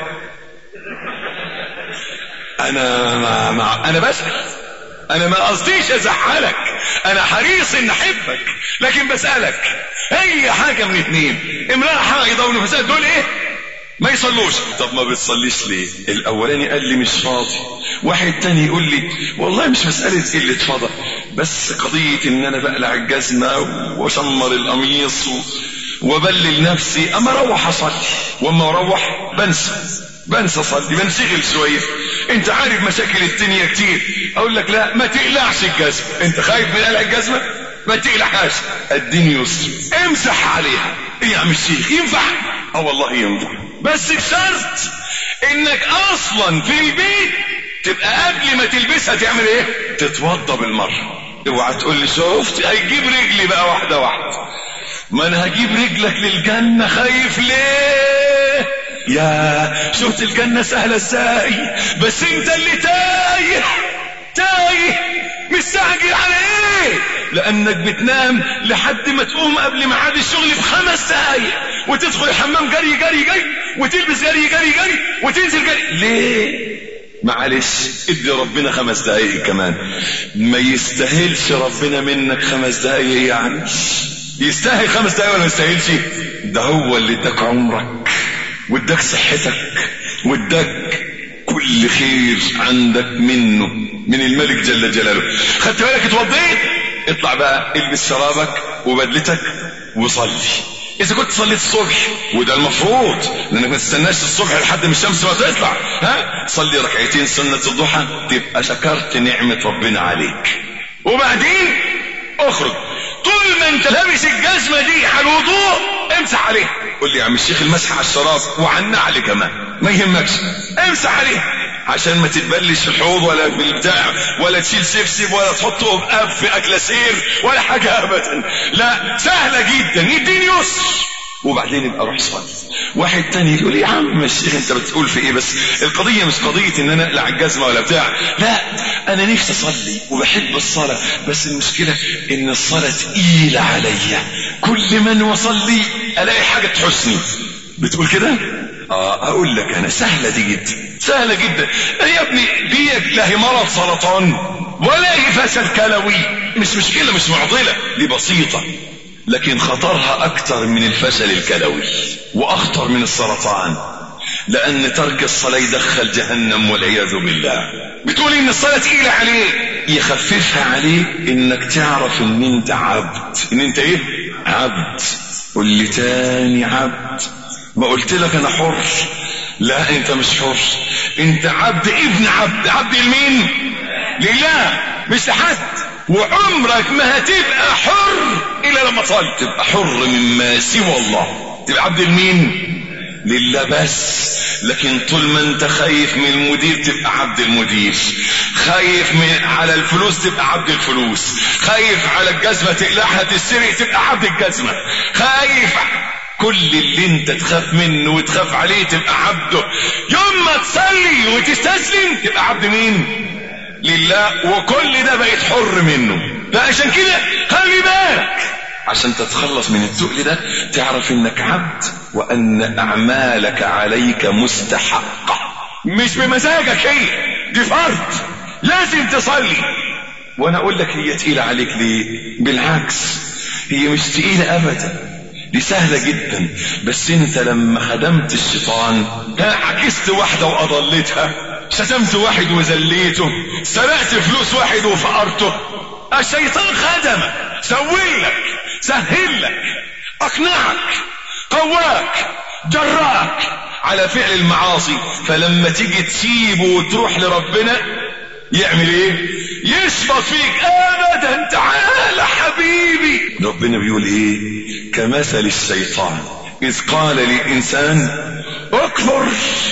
أنا بسأل، أنا ما قصديش أزعلك، أنا حريص إن أحبك، لكن بسألك أي حاجة من اتنين، امرأة حائض أو نفساء دول إيه؟ ما يصلوش. طب ما بتصليش ليه؟ الاولاني قال لي مش فاضي، واحد تاني يقول لي والله مش مسألة قلة فضل، بس قضية ان انا بقلع الجزمة وشمر القميص وبلل نفسي، اما اروح اصلي، واما اروح بنسى اصلي، بنشغل شوية. انت عارف مشاكل الدنيا كتير. اقول لك لا ما تقلعش الجزمة، انت خايف من قلع الجزمة؟ ما تقلعهاش، الدين يسر، امسح عليها. ايه يا عم الشيخ ينفع؟ والله ينفع، بس بشرط انك اصلا في البيت تبقى قبل ما تلبسها تعمل ايه؟ تتوضى بالمرة. اوعى تقول لي شفت هيجيب رجلي بقى واحدة واحدة. ما انا هجيب رجلك للجنة، خايف ليه؟ يا شفت الجنة سهلة ازاي، بس انت اللي تايه مستعجل على ايه؟ لانك بتنام لحد ما تقوم قبل ميعاد الشغل ب5 دقايق، وتدخل الحمام جري جري جري، وتلبس جري جري جري، وتنزل جري. ليه؟ معلش ادي ربنا 5 دقايق كمان. ما يستاهلش ربنا منك 5 دقايق يعني؟ يستاهل 5 دقايق ولا ما يستاهلش؟ ده هو اللي اداك عمرك واداك صحتك واداك كل خير عندك منه، من الملك جل جلاله. خدت بالك؟ اتوضيت، اطلع بقى البس شرابك وبدلتك وصلي. اذا كنت صليت الصبح، وده المفروض لانك ما تستناش الصبح لحد ما الشمس ما تطلع، صلي ركعتين سنة الضحى، تبقى شكرت نعمة ربنا عليك. وبعدين اخرج، طول ما انت لابس الجزمة دي على الوضوء امسح عليها. قول لي يا عم الشيخ المسح على الشراب وعلى النعل كمان ما يهمكش، امسح عليها عشان ما تتبلش في الحوض ولا في البتاع، ولا تشيل سبسب، ولا تحطه بقاب في اكلاسير ولا حاجة ابدا. لا، سهلة جدا، يديني يسر. وبعدين يبقى روح صلي. واحد تاني يقول يا عم الشيخ انت بتقول في ايه؟ بس القضية مش قضية ان انا اقلع الجزمة ولا بتاع، لا انا نفسي اصلي وبحب الصلاة، بس المشكلة ان الصلاة تقيلة عليا، كل من وصلي الاقي حاجة تحسني. بتقول كده؟ اقول لك انا سهلة دي جدا، سهلة جدا يا ابني. دي لا هي مرض سرطان ولا هي فشل كلوي، مش مشكلة، مش معضلة، دي بسيطة، لكن خطرها اكتر من الفشل الكلوي واخطر من السرطان، لان ترك الصلاة يدخل جهنم والعياذ بالله. بتقول ان الصلاة تقيلة عليك، يخففها عليك انك تعرف ان انت عبد. ان انت ايه؟ عبد. قل لي تاني عبد. ما قلت لك انا حر؟ لا انت مش حر، انت عبد ابن عبد. عبد لمين؟ لله، مش لحد. وعمرك ما هتبقى حر الا لما تصلي. تبقى حر مما سوى الله. تبقى عبد لمين؟ لله بس. لكن طول ما انت خايف من المدير تبقى عبد المدير، خايف على الفلوس تبقى عبد الفلوس، خايف على الجزمة تقلعها تسرق تبقى عبد الجزمة، خايف كل اللي انت تخاف منه وتخاف عليه تبقى عبده. يوم ما تصلي وتستسلم تبقى عبد مين؟ لله. وكل ده بقيت حر منه. فعشان كده خلي بالك، عشان تتخلص من التقل ده تعرف انك عبد، وان اعمالك عليك مستحقة، مش بمزاجك، هي دي فرض، لازم تصلي. وانا اقول لك هي تقيلة عليك ليه؟ بالعكس، هي مش تقيلة ابدا، دي سهلة جدا. بس انت لما خدمت الشيطان، عكست واحدة واضلتها، شتمت واحد وذليته، سرقت فلوس واحد وفقرته، الشيطان خدمك، سويلك، سهلك، اقنعك، قواك، جراك على فعل المعاصي. فلما تيجي تسيبه وتروح لربنا يعمل ايه؟ يشفط فيك. ابدا، تعال حبيبي. ربنا بيقول ايه؟ كمثل الشيطان اذ قال للانسان اكفر،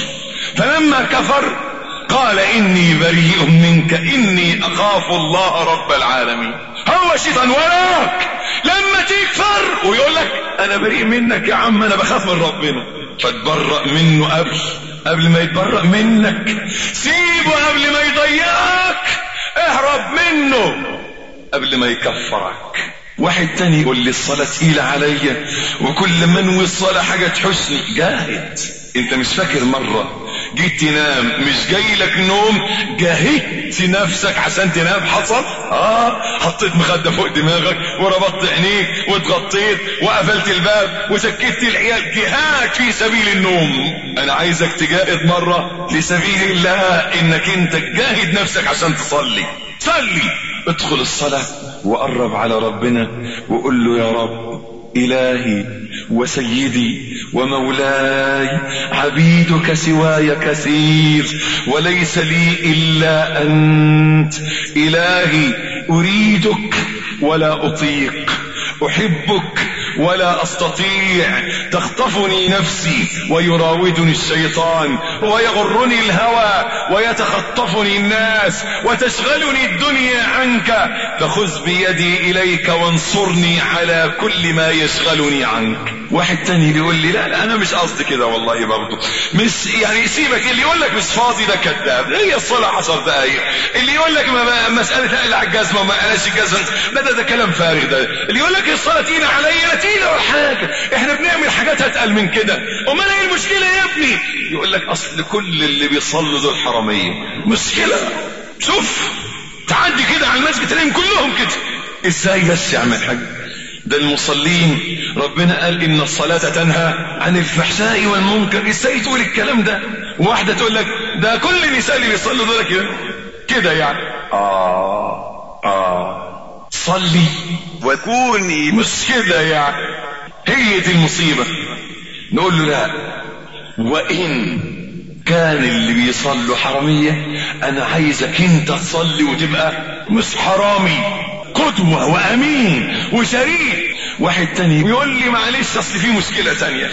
فلما كفر قال اني بريء منك اني اخاف الله رب العالمين. هو الشيطان وراك لما تكفر ويقول لك انا بريء منك يا عم، انا بخاف من ربنا، فتبرأ منه قبل ما يتبرأ منك. سيبه قبل ما يضيعك، اهرب منه قبل ما يكفرك. واحد تاني يقول لي الصلاة تقيلة عليا، وكل منوي الصلاة حاجة تحسني. جاهد. انت مش فاكر مرة جيت تنام مش جاي لك نوم، جاهدت نفسك عشان تنام؟ حصل؟ حطيت مخدة فوق دماغك وربطت عينيك واتغطيت وقفلت الباب وسكت العيال. جهاد في سبيل النوم. انا عايزك تجاهد مرة في سبيل الله، انك انت تجاهد نفسك عشان تصلي. صلي، ادخل الصلاة وقرب على ربنا وقول له يا رب إلهي وسيدي ومولاي، عبيدك سواي كثير وليس لي إلا أنت. إلهي أريدك ولا أطيق، أحبك ولا أستطيع، تخطفني نفسي ويراودني الشيطان ويغرني الهوى ويتخطفني الناس وتشغلني الدنيا عنك، فخذ بيدي إليك وانصرني على كل ما يشغلني عنك. واحد تاني بيقول لي لا أنا مش قصدي كده والله، برضه مش يعني سيبك، اللي يقول لك مش فاضي ده كذاب، هي الصلاة 10 دقايق، اللي يقول لك مسألة اقلع الجزمة وما قلعش الجزمة ده كلام فارغ، ده اللي يقول لك الصلاة تقيلة عليا تقيلة ولا حاجة، احنا بنعمل حاجات اتقل من كده، امال ايه المشكلة يا ابني؟ يقول لك اصل كل اللي بيصلوا دول حرامية. مشكلة، شوف تعدي كده على المسجد تلاقيهم كلهم كده. ازاي بس يا عم الحاج؟ ده المصلين ربنا قال ان الصلاة تنهى عن الفحشاء والمنكر. ازاي تقول الكلام ده؟ واحدة تقول لك ده كل النساء اللي بيصلوا دول كده يعني. صلي وكوني مش كده يعني، هي دي المصيبة. نقول له لا، وإن كان اللي بيصلوا حرامية أنا عايزك أنت تصلي وتبقى مش حرامي، قدوة وأمين وشريك. واحد تاني يقول لي معلش أصل في مشكلة تانية.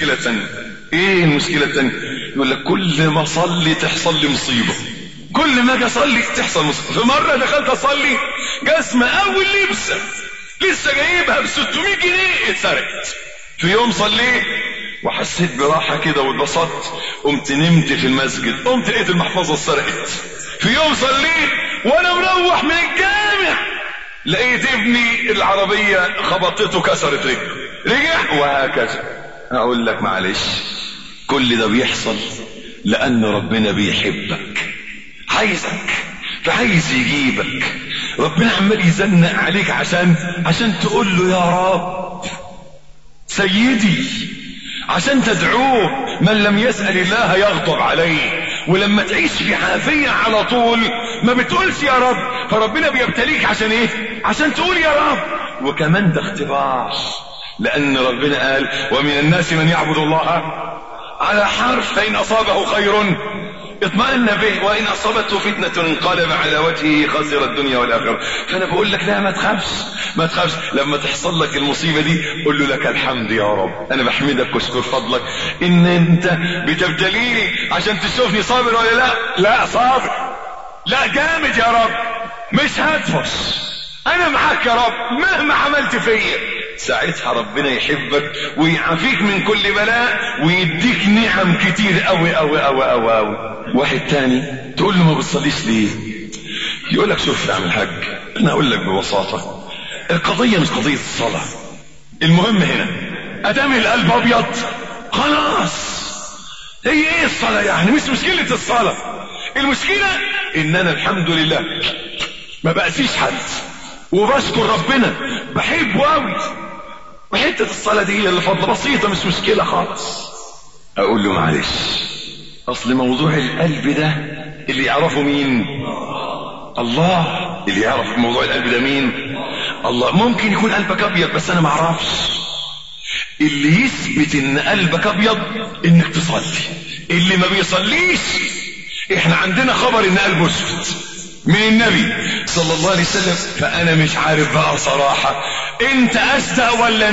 إيه المشكلة التانية؟ يقول لك كل ما أصلي تحصل لي مصيبة، كل ما اجي اصلي تحصل مصيبه. في مره دخلت اصلي جزمه اول لبسه لسه جايبها ب 600 جنيه اتسرقت. في يوم صليت وحسيت براحه كده واتبسطت، قمت نمت في المسجد، قمت لقيت المحفظه اتسرقت. في يوم صليت وانا مروح من الجامع لقيت ابني العربيه خبطته كسرت رجله، رجع وهكذا. اقول لك معلش، كل ده بيحصل لان ربنا بيحبك، عايزك، فعايز يجيبك. ربنا عمال يزنق عليك عشان تقول له يا رب سيدي، عشان تدعوه. من لم يسأل الله يغضب عليه. ولما تعيش في عافية على طول ما بتقولش يا رب، فربنا بيبتليك عشان ايه؟ عشان تقول يا رب. وكمان ده اختبار، لأن ربنا قال ومن الناس من يعبد الله على حرف، فإن أصابه خير اطمأن به وإن أصابته فتنة انقلب على وجهه خسر الدنيا والآخرة. فأنا بقول لك لا، ما تخافش لما تحصل لك المصيبة دي، قل له لك الحمد يا رب، أنا بحمدك واشكر فضلك إن أنت بتبتليني عشان تشوفني صابر ولا لا. لا صابر، لا جامد يا رب، مش هتفش، أنا معاك يا رب مهما عملت فيا. ساعتها ربنا يحبك ويعافيك من كل بلاء ويديك نعم كتير أوي أوي أوي أوي أوي. واحد تاني تقول له ما بتصليش ليه؟ يقول لك شوف يا عم الحاج، أنا أقول لك ببساطة، القضية مش قضية الصلاة. المهم هنا أدام القلب أبيض خلاص، هي إيه الصلاة يعني؟ مش مشكلة الصلاة، المشكلة إن أنا الحمد لله ما بأذيش حد وبشكر ربنا، بحبه قوي، وحتة الصلاة دي هي اللي فضل بسيطة، مش مشكلة خالص. أقول له معلش، أصل موضوع القلب ده اللي يعرفه مين؟ الله. اللي يعرف موضوع القلب ده مين؟ الله. ممكن يكون قلبك أبيض بس أنا معرفش. اللي يثبت إن قلبك أبيض إنك تصلي. اللي ما بيصليش إحنا عندنا خبر إن قلبه أسود من النبي صلى الله عليه وسلم. فأنا مش عارف بقى صراحة انت أصدق ولا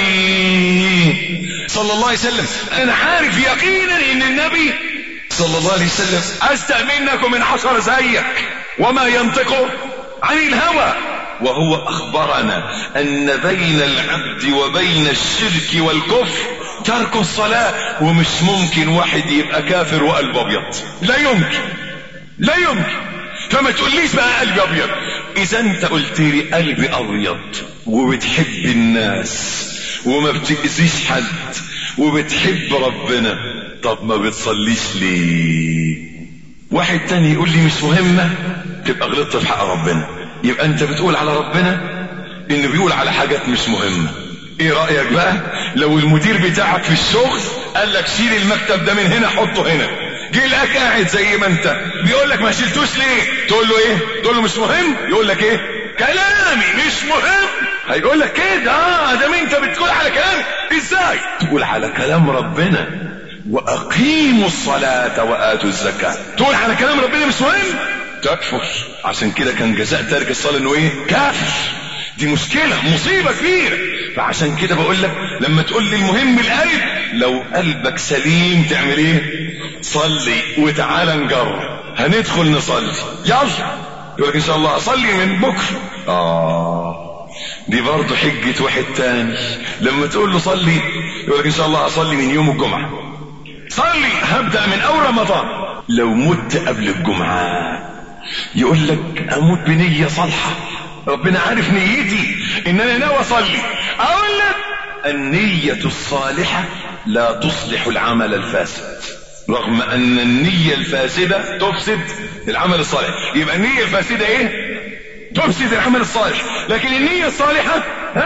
النبي صلى الله عليه وسلم. أنا عارف يقينا إن النبي صلى الله عليه وسلم أصدق منك ومن 10 زيك، وما ينطق عن الهوى. وهو أخبرنا أن بين العبد وبين الشرك والكفر ترك الصلاة، ومش ممكن واحد يبقى كافر وقلب أبيض، لا يمكن، لا يمكن. فما تقوليش بقى قلبي ابيض. اذا انت قلت لي قلبي ابيض وبتحب الناس وما بتأذيش حد وبتحب ربنا، طب ما بتصليش ليه؟ واحد تاني يقول لي مش مهمة، تبقى غلطت في حق ربنا. يبقى انت بتقول على ربنا انه بيقول على حاجات مش مهمة. ايه رأيك بقى لو المدير بتاعك في الشغل قال لك شيل المكتب ده من هنا حطه هنا، جه لك قاعد زي ما انت، بيقول لك ما شلتوش ليه؟ تقول له ايه؟ تقول له مش مهم؟ يقول لك ايه؟ كلامي مش مهم. هيقول لك كده ده انت بتقول على كلامي. ازاي تقول على كلام ربنا واقيموا الصلاة واتوا الزكاة تقول على كلام ربنا مش مهم؟ تكفر. عشان كده كان جزاء تارك الصلاة انه ايه؟ كافر. دي مشكلة، مصيبة كبيرة. فعشان كده بقول لك لما تقول لي المهم القلب، لو قلبك سليم تعمل ايه؟ صلي وتعالى نجرب. هندخل نصلي، يلا. يقول لك ان شاء الله اصلي من بكره. دي برضه حجة واحد تاني. لما تقول له صلي يقول لك ان شاء الله اصلي من يوم الجمعة. صلي هبدأ من اول رمضان. لو مت قبل الجمعة يقول لك اموت بنية صالحة، ربنا عارف نيتي ان انا ناوي اصلي. اقول لك النية الصالحة لا تصلح العمل الفاسد، رغم ان النية الفاسدة تفسد العمل الصالح. يبقى النية الفاسدة ايه؟ تفسد العمل الصالح. لكن النية الصالحة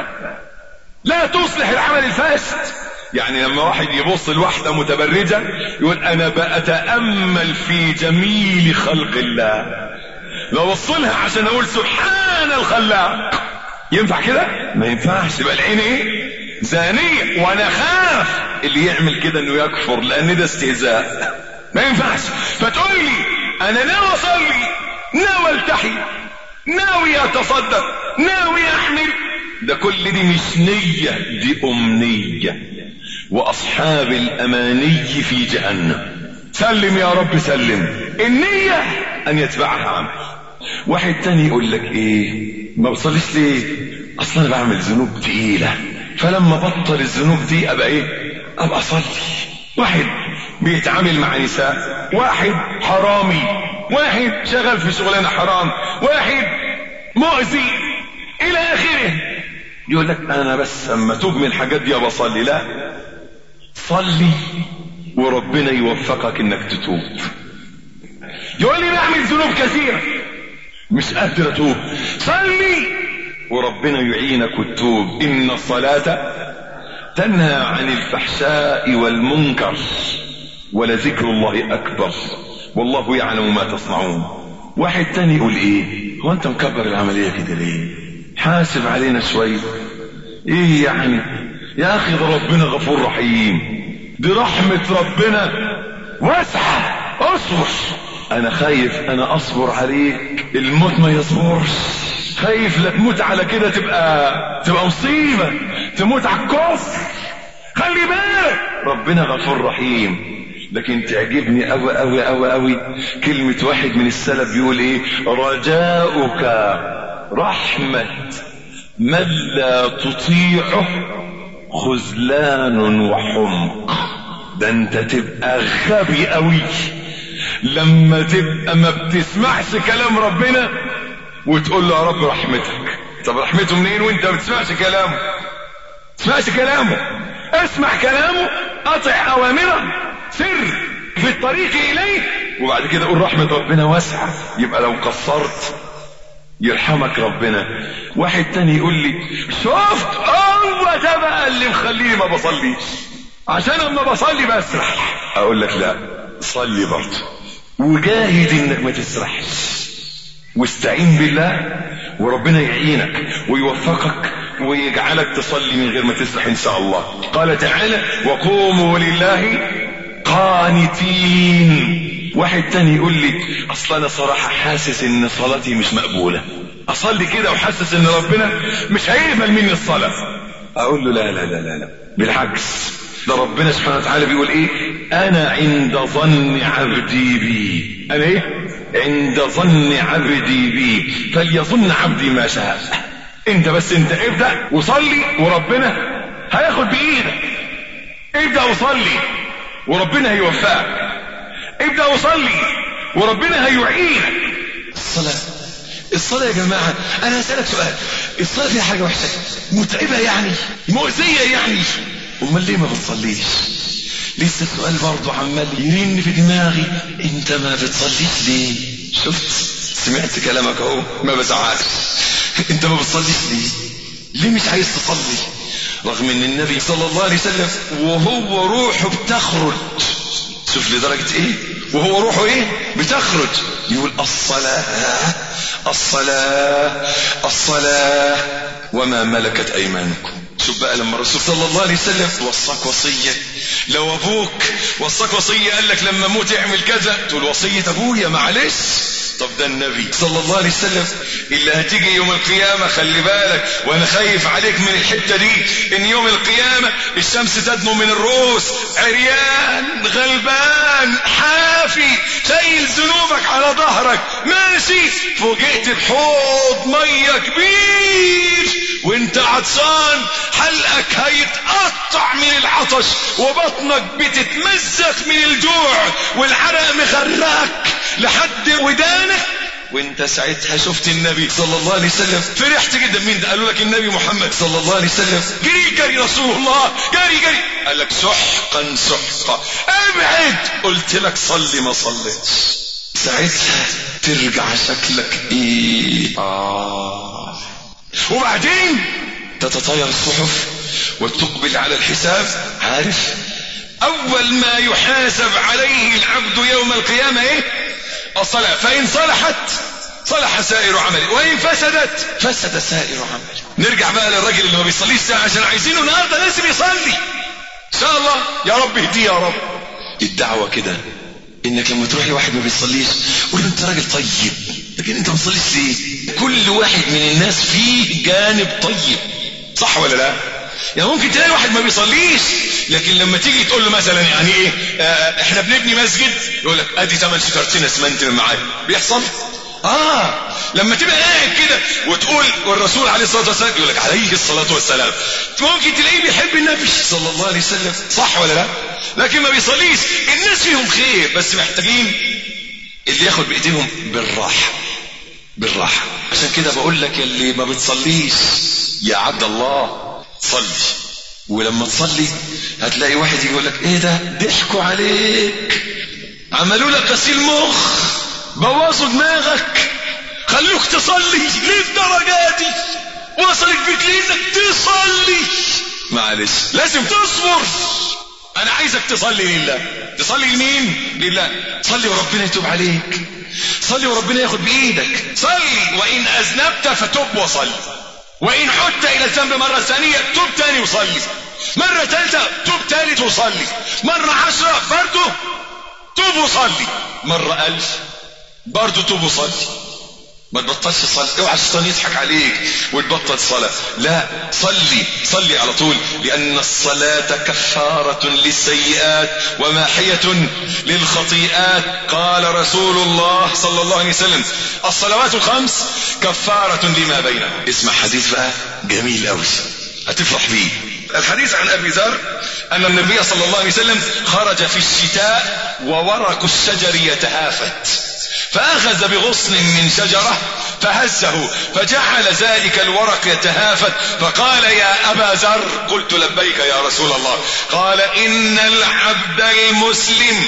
لا تصلح العمل الفاسد. يعني لما واحد يبص لواحدة متبرجة يقول انا بأتأمل في جميل خلق الله، لو وصلها عشان اقول سبحان الخلاق. ينفع كده؟ ما ينفعش. يبقى العين ايه؟ زانية. وانا خاف اللي يعمل كده انه يكفر، لان ده استهزاء، ما ينفعش. فتقول لي انا ناوي اصلي، ناوي التحي، ناوي اتصدق، ناوي احمل، ده كل دي مش نية، دي امنية. واصحاب الاماني في جهنم. سلم يا رب سلم. النية ان يتبعها عمل. واحد تاني يقول لك ايه؟ ما بصليش ليه؟ اصلا انا بعمل ذنوب تقيلة، فلما بطل الذنوب دي ابقى ايه؟ ابقى اصلي. واحد بيتعامل مع نساء، واحد حرامي، واحد شغال في شغلانة حرام، واحد مؤذي الى اخره. يقول لك انا بس اما توب من الحاجات دي بصلي. لا، صلي وربنا يوفقك انك تتوب. يقول لي بعمل ذنوب كثيرة مش قادر اتوب. صلي وربنا يعينك وتتوب. ان الصلاة تنهى عن الفحشاء والمنكر ولذكر الله اكبر والله يعلم ما تصنعون. واحد تاني يقول ايه؟ هو انت مكبر العملية كده ليه؟ حاسب علينا شوية. ايه يعني يا اخي؟ ده ربنا غفور رحيم، دي رحمة ربنا واسعة. اصبر. انا خايف انا اصبر عليك الموت ما يصبرش. خايف لا تموت على كده تبقى مصيبة، تموت على الكفر. خلي بالك ربنا غفور رحيم. لكن تعجبني قوي قوي قوي قوي كلمة واحد من السلف بيقول ايه؟ رجاؤك رحمة من لا تطيعه خذلان وحمق. ده انت تبقى غبي قوي لما تبقى ما بتسمعش كلام ربنا وتقول له يا رب رحمتك. طب رحمته منين وانت ما بتسمعش كلامه؟ تسمعش كلامه، اسمع كلامه، اطع اوامره، سر في الطريق اليه، وبعد كده قول رحمة ربنا واسعة. يبقى لو قصرت يرحمك ربنا. واحد تاني يقول لي شفت هو ده بقى اللي مخليني ما بصليش، عشان اما بصلي بسرح. اقول لك لا، صلي برضه وجاهد انك ما تسرحش، واستعين بالله وربنا يعينك ويوفقك ويجعلك تصلي من غير ما تسرح ان شاء الله. قال تعالى وقوموا لله قانتين. واحد تاني يقول لي اصلا انا صراحة حاسس ان صلاتي مش مقبولة، اصلي كده وحاسس ان ربنا مش هيقبل مني الصلاة. اقول له لا لا لا لا, لا. بالعكس، ده ربنا سبحانه وتعالى بيقول ايه؟ انا عند ظن عبدي بي. انا ايه؟ عند ظن عبدي بي فليظن عبدي ما شاء. انت بس انت ابدأ وصلي وربنا هياخد بايدك. ابدأ وصلي وربنا هيوفقك. ابدأ وصلي وربنا هيعينك. الصلاة يا جماعة انا هسألك سؤال، الصلاة فيها حاجة وحشة متعبة يعني مؤذية يعني؟ امال ليه ما بتصليش؟ لسه السؤال برضو عمال يرن في دماغي، انت ما بتصليش ليه؟ شفت؟ سمعت كلامك اهو، ما بزعقش. انت ما بتصليش ليه مش عايز تصلي؟ رغم ان النبي صلى الله عليه وسلم وهو روحه بتخرج، شوف لدرجة ايه؟ وهو روحه ايه؟ بتخرج، يقول الصلاة الصلاة الصلاة وما ملكت ايمانكم. شوف بقى لما الرسول صلى الله عليه وسلم وصاك وصية، لو ابوك وصاك وصية قال لك لما موت اعمل كذا، تقول وصية ابويا معلش طب ده النبي صلى الله عليه وسلم اللي هتيجي يوم القيامة. خلي بالك، وانا خايف عليك من الحتة دي، ان يوم القيامة الشمس تدنو من الرؤوس، عريان غلبان حافي شايل ذنوبك على ظهرك ماشي، فوجئت بحوض مية كبير وانت عطشان، حلقك هيتقطع من العطش وبطنك بتتمزق من الجوع والعرق مغرقك لحد ودانك، وانت ساعتها شفت النبي صلى الله عليه وسلم فرحت جدا. مين ده؟ قالوا لك النبي محمد صلى الله عليه وسلم. جري رسول الله، جري قال لك سحقا سحقا، ابعد. قلت لك صلي ما صليتش، ساعتها ترجع شكلك ايه؟ وبعدين تتطاير الصحف وتقبل على الحساب. عارف اول ما يحاسب عليه العبد يوم القيامة ايه؟ الصلاة. فإن صلحت صلح سائر عمله، وإن فسدت فسد سائر عمله. نرجع بقى للراجل اللي ما بيصليش ساعة، عشان عايزينه النهارده لازم يصلي ان شاء الله. يا رب اهديه يا رب. الدعوة كده انك لما تروح لواحد ما بيصليش قول له انت راجل طيب، لكن انت ما بتصليش ليه؟ كل واحد من الناس فيه جانب طيب، صح ولا لا؟ يعني ممكن تلاقي واحد ما بيصليش، لكن لما تيجي تقول له مثلا يعني ايه احنا بنبني مسجد، يقول لك ادي 8 شكرتين اسمنت من معايا. بيحصل؟ لما تبقى قاعد كده وتقول والرسول عليه الصلاه والسلام، يقول لك عليه الصلاه والسلام. ممكن تلاقيه بيحب النبي صلى الله عليه وسلم، صح ولا لا؟ لكن ما بيصليش. الناس فيهم خير، بس محتاجين اللي ياخد بايديهم بالراحه. عشان كده بقول لك اللي ما بتصليش يا عبد الله صلي، ولما تصلي هتلاقي واحد يقول لك ايه ده؟ ضحكوا عليك، عملوا لك غسيل مخ، بوظوا دماغك، خلوك تصلي. ليه الدرجة دي؟ وصلت بك لانك تصلي. معلش لازم تصبر. انا عايزك تصلي لله. تصلي لمين؟ لله. صلي وربنا يتوب عليك، صلي وربنا ياخد بايدك. صلي وان اذنبت فتب وصلي، وإن عدت إلى الذنب مرة ثانية تب تاني وصلي، مرة ثالثة تب تالت وصلي، مرة 10 برضو تب وصلي، مرة 1000 برضو تب وصلي. ما تبطلش صلي، اوعى الشيطان يضحك عليك وتبطل صلاة. لا، صلي على طول، لأن الصلاة كفارة للسيئات وماحية للخطيئات. قال رسول الله صلى الله عليه وسلم الصلوات الخمس كفارة لما بينها. اسمع حديث بقى جميل قوي هتفرح بيه. الحديث عن أبي ذر أن النبي صلى الله عليه وسلم خرج في الشتاء وورق الشجر يتهافت، فأخذ بغصن من شجرة فهزه فجعل ذلك الورق يتهافت، فقال يا أبا ذر. قلت لبيك يا رسول الله. قال إن العبد المسلم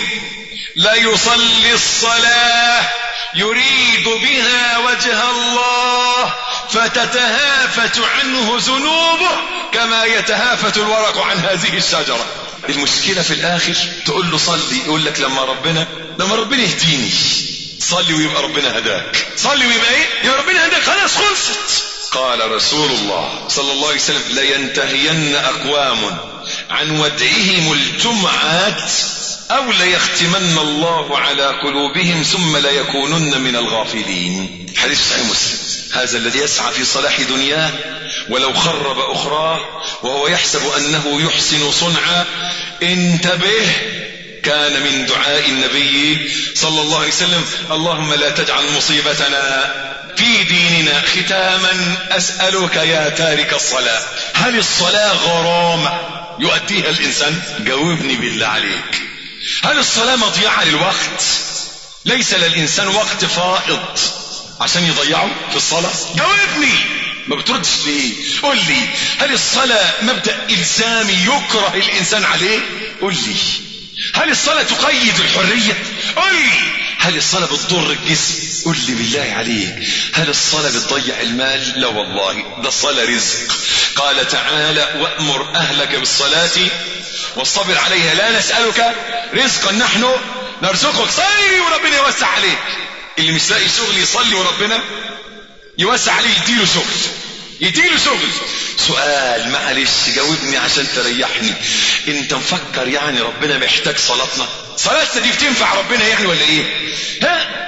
ليصلي الصلاة يريد بها وجه الله فتتهافت عنه ذنوبه كما يتهافت الورق عن هذه الشجرة. المشكلة في الآخر تقول له صلي، يقول لك لما ربنا يهديني. صلي ويبقى ربنا هداك، صلي ويبقى ايه؟ يبقى ربنا هداك، خلاص خلصت. قال رسول الله صلى الله عليه وسلم لينتهين أقوام عن ودعهم الجمعات أو ليختمن الله على قلوبهم ثم ليكونن من الغافلين. حديث صحيح مسلم. هذا الذي يسعى في صلاح دنياه ولو خرب أخراه وهو يحسب أنه يحسن صنعا، انتبه، كان من دعاء النبي صلى الله عليه وسلم اللهم لا تجعل مصيبتنا في ديننا. ختاما أسألك يا تارك الصلاة، هل الصلاة غرامة يؤديها الإنسان؟ جاوبني بالله عليك. هل الصلاة مضيعة للوقت؟ ليس للإنسان وقت فائض عشان يضيعه في الصلاة؟ جاوبني. ما بتردش ليه؟ قل لي، هل الصلاة مبدأ إلزامي يكره الإنسان عليه؟ قل لي. هل الصلاة تقيد الحرية؟ قل لي. هل الصلاة بتضر الجسم؟ قل لي بالله عليك. هل الصلاة بتضيع المال؟ لا والله، ده الصلاة رزق. قال تعالى وأمر أهلك بالصلاة واصطبر عليها لا نسألك رزقا نحن نرزقك. صلي وربنا يوسع عليك. اللي مش لاقي شغل يصلي وربنا يوسع عليه، يديله شغل. سؤال معلش جاوبني عشان تريحني. انت مفكر يعني ربنا محتاج صلاتنا؟ صلاتنا دي بتنفع ربنا يعني ولا ايه؟ ها؟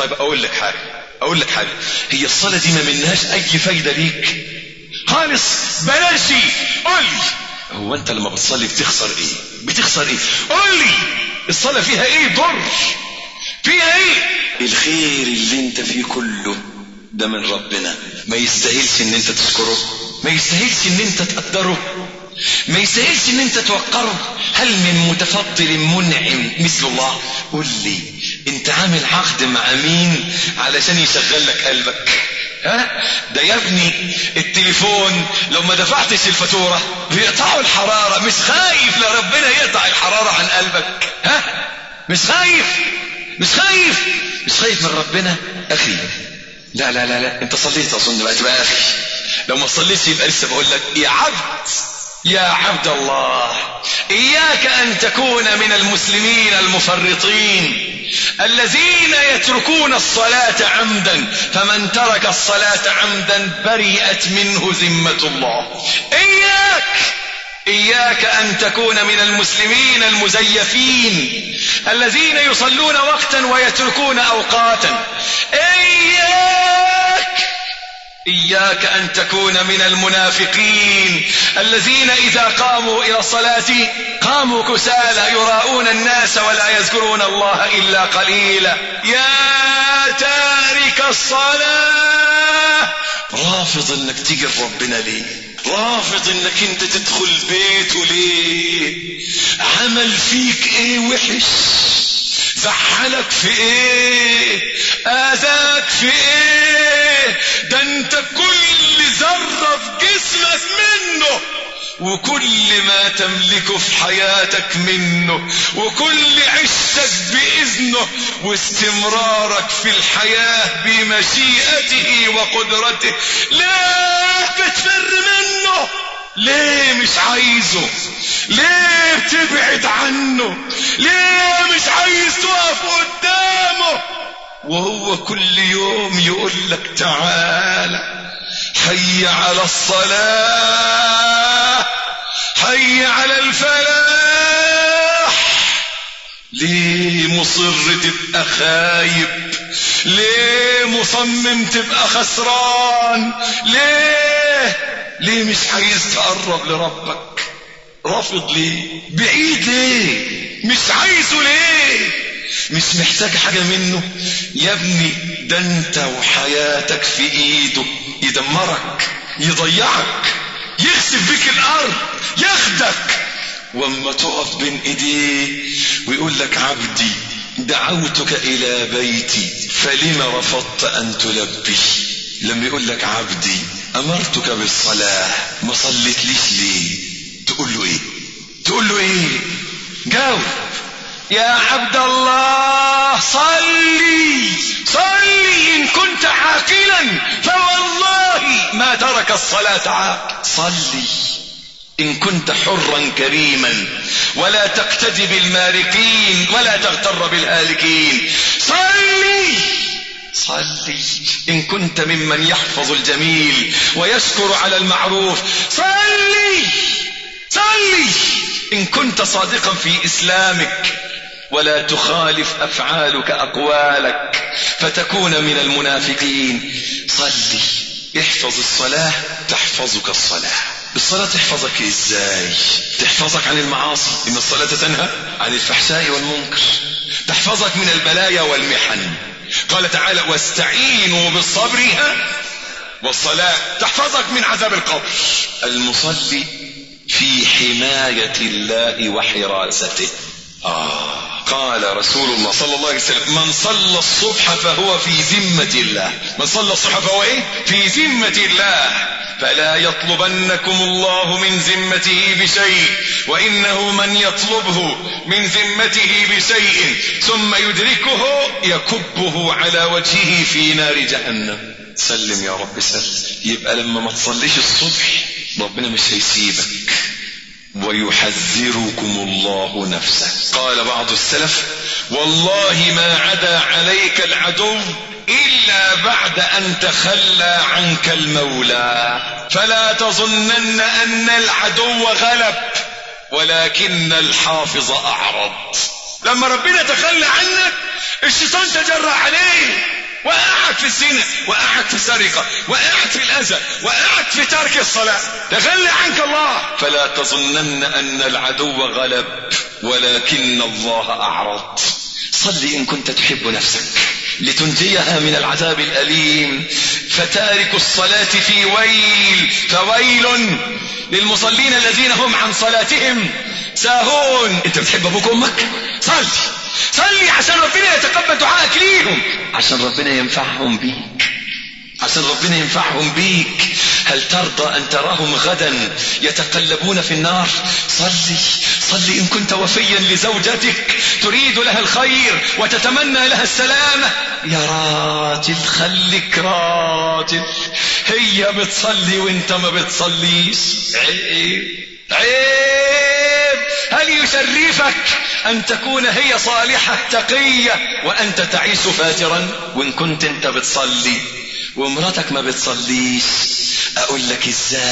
طيب اقول لك حاجة هي الصلاة دي ما منهاش اي فايدة ليك خالص؟ بلاش. قول لي هو انت لما بتصلي بتخسر ايه؟ قول لي الصلاة فيها ايه ضر؟ فيها ايه؟ الخير اللي انت فيه كله ده من ربنا، ما يستاهلش ان انت تشكره، ما يستاهلش ان انت تقدره، ما يستاهلش ان انت توقره. هل من متفضل منعم مثل الله؟ قل لي انت عامل عقد مع مين علشان يشغل لك قلبك؟ ده يا ابني التليفون لو ما دفعتش الفاتورة بيقطعوا الحرارة. مش خايف لربنا يقطع الحرارة عن قلبك؟ مش خايف من ربنا اخي؟ لا انت صليت اظن بقى تبقى اخي. لو ما صليتش يبقى لسه بقول لك يا عبد الله إياك أن تكون من المسلمين المفرطين الذين يتركون الصلاة عمدا، فمن ترك الصلاة عمدا برئت منه ذمة الله. إياك أن تكون من المسلمين المزيفين الذين يصلون وقتا ويتركون أوقاتا. إياك أن تكون من المنافقين الذين إذا قاموا إلى الصلاة قاموا كسالى يراءون الناس ولا يذكرون الله إلا قليلا. يا تارك الصلاة، رافض انك تيجي ربنا ليه؟ رافض انك انت تدخل بيته ليه؟ عمل فيك ايه وحش؟ زعلك في ايه؟ اذاك في ايه؟ ده انت كل ذرة في جسمك منه، وكل ما تملكه في حياتك منه، وكل عشتك بإذنه، واستمرارك في الحياة بمشيئته وقدرته. ليه بتفر منه؟ ليه مش عايزه؟ ليه بتبعد عنه؟ ليه مش عايز تقف قدامه وهو كل يوم يقول لك تعالى حي على الصلاة، حي على الفلاح؟ ليه مصر تبقى خايب؟ ليه مصمم تبقى خسران؟ ليه مش عايز تقرب لربك؟ رافض ليه؟ بعيد ليه؟ مش عايزه ليه؟ مش محتاج حاجة منه؟ يا ابني ده انت وحياتك في ايده، يدمرك، يضيعك، يخسف بك الارض، ياخدك. واما تقف بين ايديه ويقول لك عبدي دعوتك الى بيتي فلما رفضت ان تلبي؟ لما يقول لك عبدي امرتك بالصلاة ما صليتليش ليه؟ تقول له ايه؟ جاوب. يا عبد الله صلي إن كنت عاقلا فوالله ما ترك الصلاة عاقل. صلي إن كنت حرا كريما ولا تقتدي بالمارقين ولا تغتر بالهالكين. صلي إن كنت ممن يحفظ الجميل ويشكر على المعروف. صلي إن كنت صادقا في إسلامك ولا تخالف أفعالك أقوالك فتكون من المنافقين. صلي، احفظ الصلاة تحفظك الصلاة. الصلاة تحفظك ازاي؟ تحفظك عن المعاصي، إن الصلاة تنهى عن الفحشاء والمنكر، تحفظك من البلايا والمحن. قال تعالى واستعينوا بالصبر والصلاة. تحفظك من عذاب القبر. المصلي في حماية الله وحراسته. قال رسول الله صلى الله عليه وسلم من صلى الصبح فهو في ذمة الله. من صلى الصبح فهو ايه؟ في ذمة الله. فلا يطلبنكم الله من ذمته بشيء، وإنه من يطلبه من ذمته بشيء ثم يدركه يكبه على وجهه في نار جهنم. سلم يا رب سلم. يبقى لما ما تصليش الصبح ربنا مش هيسيبك، ويحذركم الله نفسه. قال بعض السلف والله ما عدا عليك العدو إلا بعد أن تخلى عنك المولى، فلا تظنن أن العدو غلب ولكن الحافظ أعرض. لما ربنا تخلى عنك الشيطان تجرأ عليه، وقعك في الزنا، وقعك في السرقة، وقعك في الأذى، وقعك في ترك الصلاة، تخلى عنك الله. فلا تظنن أن العدو غلب ولكن الله أعرض. صل إن كنت تحب نفسك لتنجيها من العذاب الأليم. فتارك الصلاة في ويل، فويل للمصلين الذين هم عن صلاتهم ساهون. انت بتحب ابوك وامك؟ صلي عشان ربنا يتقبل دعائك ليهم، عشان ربنا ينفعهم بيك، عشان ربنا ينفعهم بيك. هل ترضى أن تراهم غدا يتقلبون في النار؟ صلي إن كنت وفيا لزوجتك تريد لها الخير وتتمنى لها السلامة. يا راجل خليك راجل، هي بتصلي وانت ما بتصليش، عيب. هل يشرفك أن تكون هي صالحة تقية وأنت تعيش فاجرا؟ وإن كنت انت بتصلي ومراتك ما بتصليش، أقول لك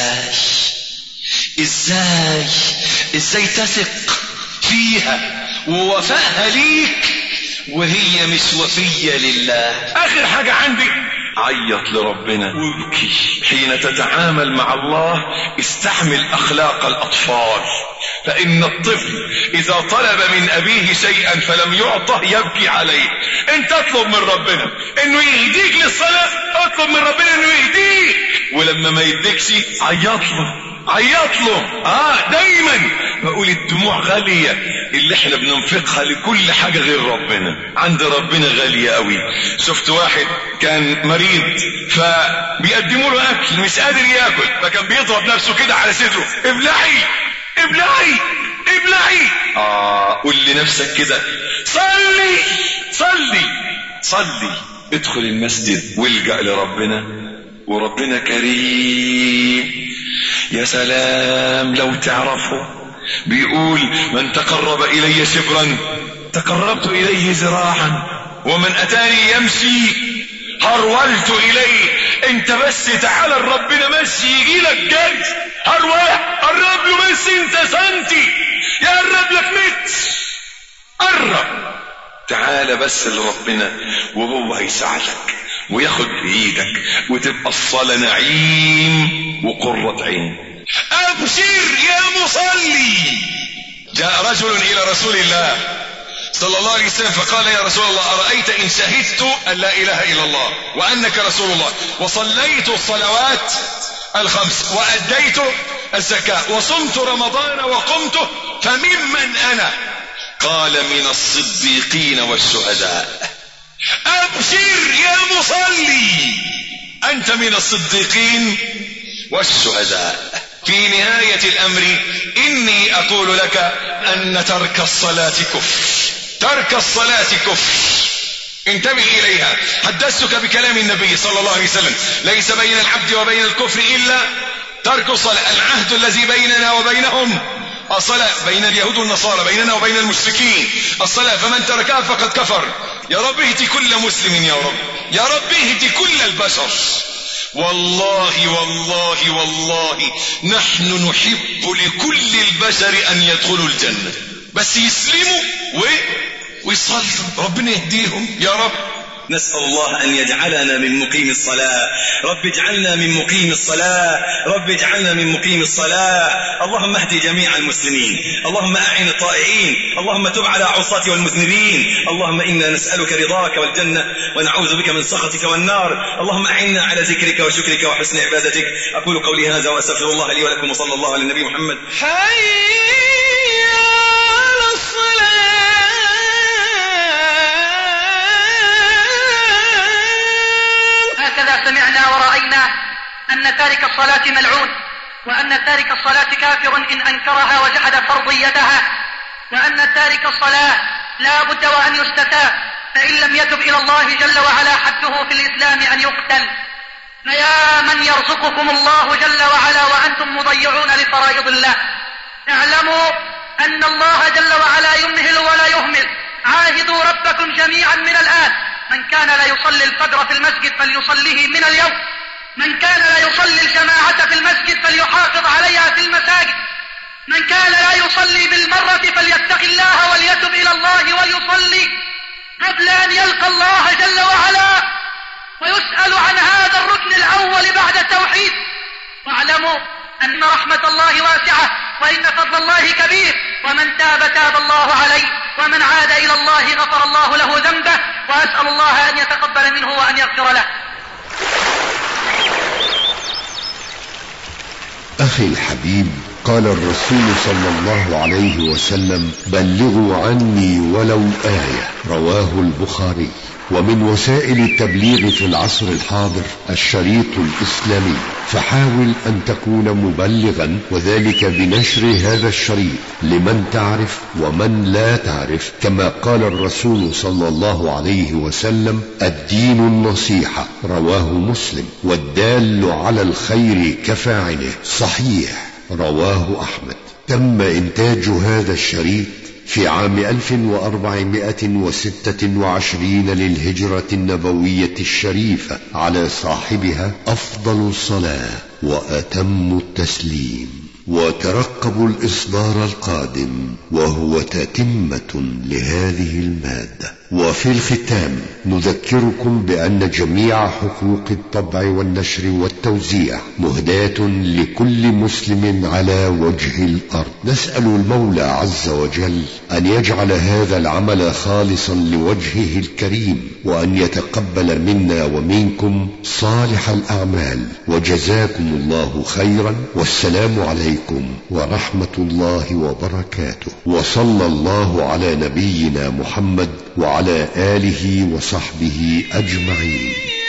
إزاي تثق فيها ووفائها ليك وهي مش وفية لله؟ آخر حاجة عندي، عيط لربنا وابكي. حين تتعامل مع الله استحمل أخلاق الأطفال، فإن الطفل إذا طلب من أبيه شيئا فلم يعطه يبكي عليه. انت اطلب من ربنا انه يهديك للصلاة، اطلب من ربنا انه يهديك، ولما ما يديكش عيط له. دايما بقول الدموع غالية، اللي احنا بننفقها لكل حاجة غير ربنا عند ربنا غالية قوي. شفت واحد كان مريض فبيقدموا له اكل مش قادر ياكل، فكان بيضرب نفسه كده على صدره، ابلعي. قول لنفسك كده صلي. ادخل المسجد والجأ لربنا، وربنا كريم. يا سلام لو تعرفه، بيقول من تقرب إلي شبرا تقربت إليه ذراعا، ومن أتاني يمشي هرولت إليه. انت بس تعالى ربنا ماشي يجيلك جد، قرب له بس انت سنتي، يقرب لك متر، قرب تعالى بس لربنا وهو هيساعدك وياخد بإيدك، وتبقى الصلاة نعيم وقرة عين. أبشر يا مصلي. جاء رجل إلى رسول الله صلى الله عليه وسلم فقال يا رسول الله أرأيت إن شهدت أن لا إله إلا الله وأنك رسول الله وصليت الصلوات الخمس وأديت الزكاة وصمت رمضان وقمته فممن أنا؟ قال من الصديقين والشهداء. أبشر يا مصلي، أنت من الصديقين والشهداء. في نهاية الأمر إني أقول لك أن ترك الصلاة كفر، انتبه إليها. حدثتك بكلام النبي صلى الله عليه وسلم، ليس بين العبد وبين الكفر إلا ترك الصلاة. العهد الذي بيننا وبينهم الصلاة، بين اليهود والنصارى، بيننا وبين المشركين الصلاة، فمن تركها فقد كفر. يا رب اهدي كل مسلم، يا رب اهدي كل البشر. والله والله والله نحن نحب لكل البشر أن يدخلوا الجنة، بس يسلموا ويصلوا، ربنا يهديهم يا رب. نسأل الله أن يجعلنا من مقيم الصلاة. رب اجعلنا من مقيم الصلاة، رب اجعلنا من مقيم الصلاة. اللهم اهدي جميع المسلمين، اللهم أعن الطائعين، اللهم تب على عصاة والمذنبين. اللهم إنا نسألك رضاك والجنة ونعوذ بك من سخطك والنار. اللهم أعنا على ذكرك وشكرك وحسن عبادتك. أقول قولي هذا وأستغفر الله لي ولكم، وصلى الله على النبي محمد. حي على الصلاة. هكذا سمعنا ورأينا أن تارك الصلاة ملعون، وأن تارك الصلاة كافر إن أنكرها وجحد فرضيتها، وأن تارك الصلاة لا بد وأن يستتاب، فإن لم يتب إلى الله جل وعلا حده في الإسلام أن يقتل. فيا من يرزقكم الله جل وعلا وأنتم مضيعون لفرائض الله، اعلموا أن الله جل وعلا يمهل ولا يهمل. عاهدوا ربكم جميعا من الآن، من كان لا يصلي الفجر في المسجد فليصليه من اليوم، من كان لا يصلي الجماعة في المسجد فليحافظ عليها في المساجد، من كان لا يصلي بالمرة فليتق الله وليتب إلى الله ويسأل عن هذا الركن الأول بعد التوحيد. واعلموا أن رحمة الله واسعة وإن فضل الله كبير، ومن تاب الله عليه، ومن عاد إلى الله غفر الله له ذنبه، وأسأل الله أن يتقبل منه وأن يغفر له. أخي الحبيب، قال الرسول صلى الله عليه وسلم: بلغوا عني ولو آية، رواه البخاري. ومن وسائل التبليغ في العصر الحاضر الشريط الإسلامي، فحاول أن تكون مبلغا، وذلك بنشر هذا الشريط لمن تعرف ومن لا تعرف، كما قال الرسول صلى الله عليه وسلم: الدين النصيحة، رواه مسلم. والدال على الخير كفاعله، صحيح، رواه أحمد. تم إنتاج هذا الشريط في عام 1426 للهجرة النبوية الشريفة، على صاحبها أفضل الصلاة وأتم التسليم. وترقبوا الإصدار القادم، وهو تتمة لهذه المادة. وفي الختام نذكركم بأن جميع حقوق الطبع والنشر والتوزيع مهداة لكل مسلم على وجه الأرض. نسأل المولى عز وجل أن يجعل هذا العمل خالصا لوجهه الكريم، وأن يتقبل منا ومنكم صالح الأعمال. وجزاكم الله خيرا، والسلام عليكم ورحمة الله وبركاته. وصلى الله على نبينا محمد وعلى آله وصحبه أجمعين.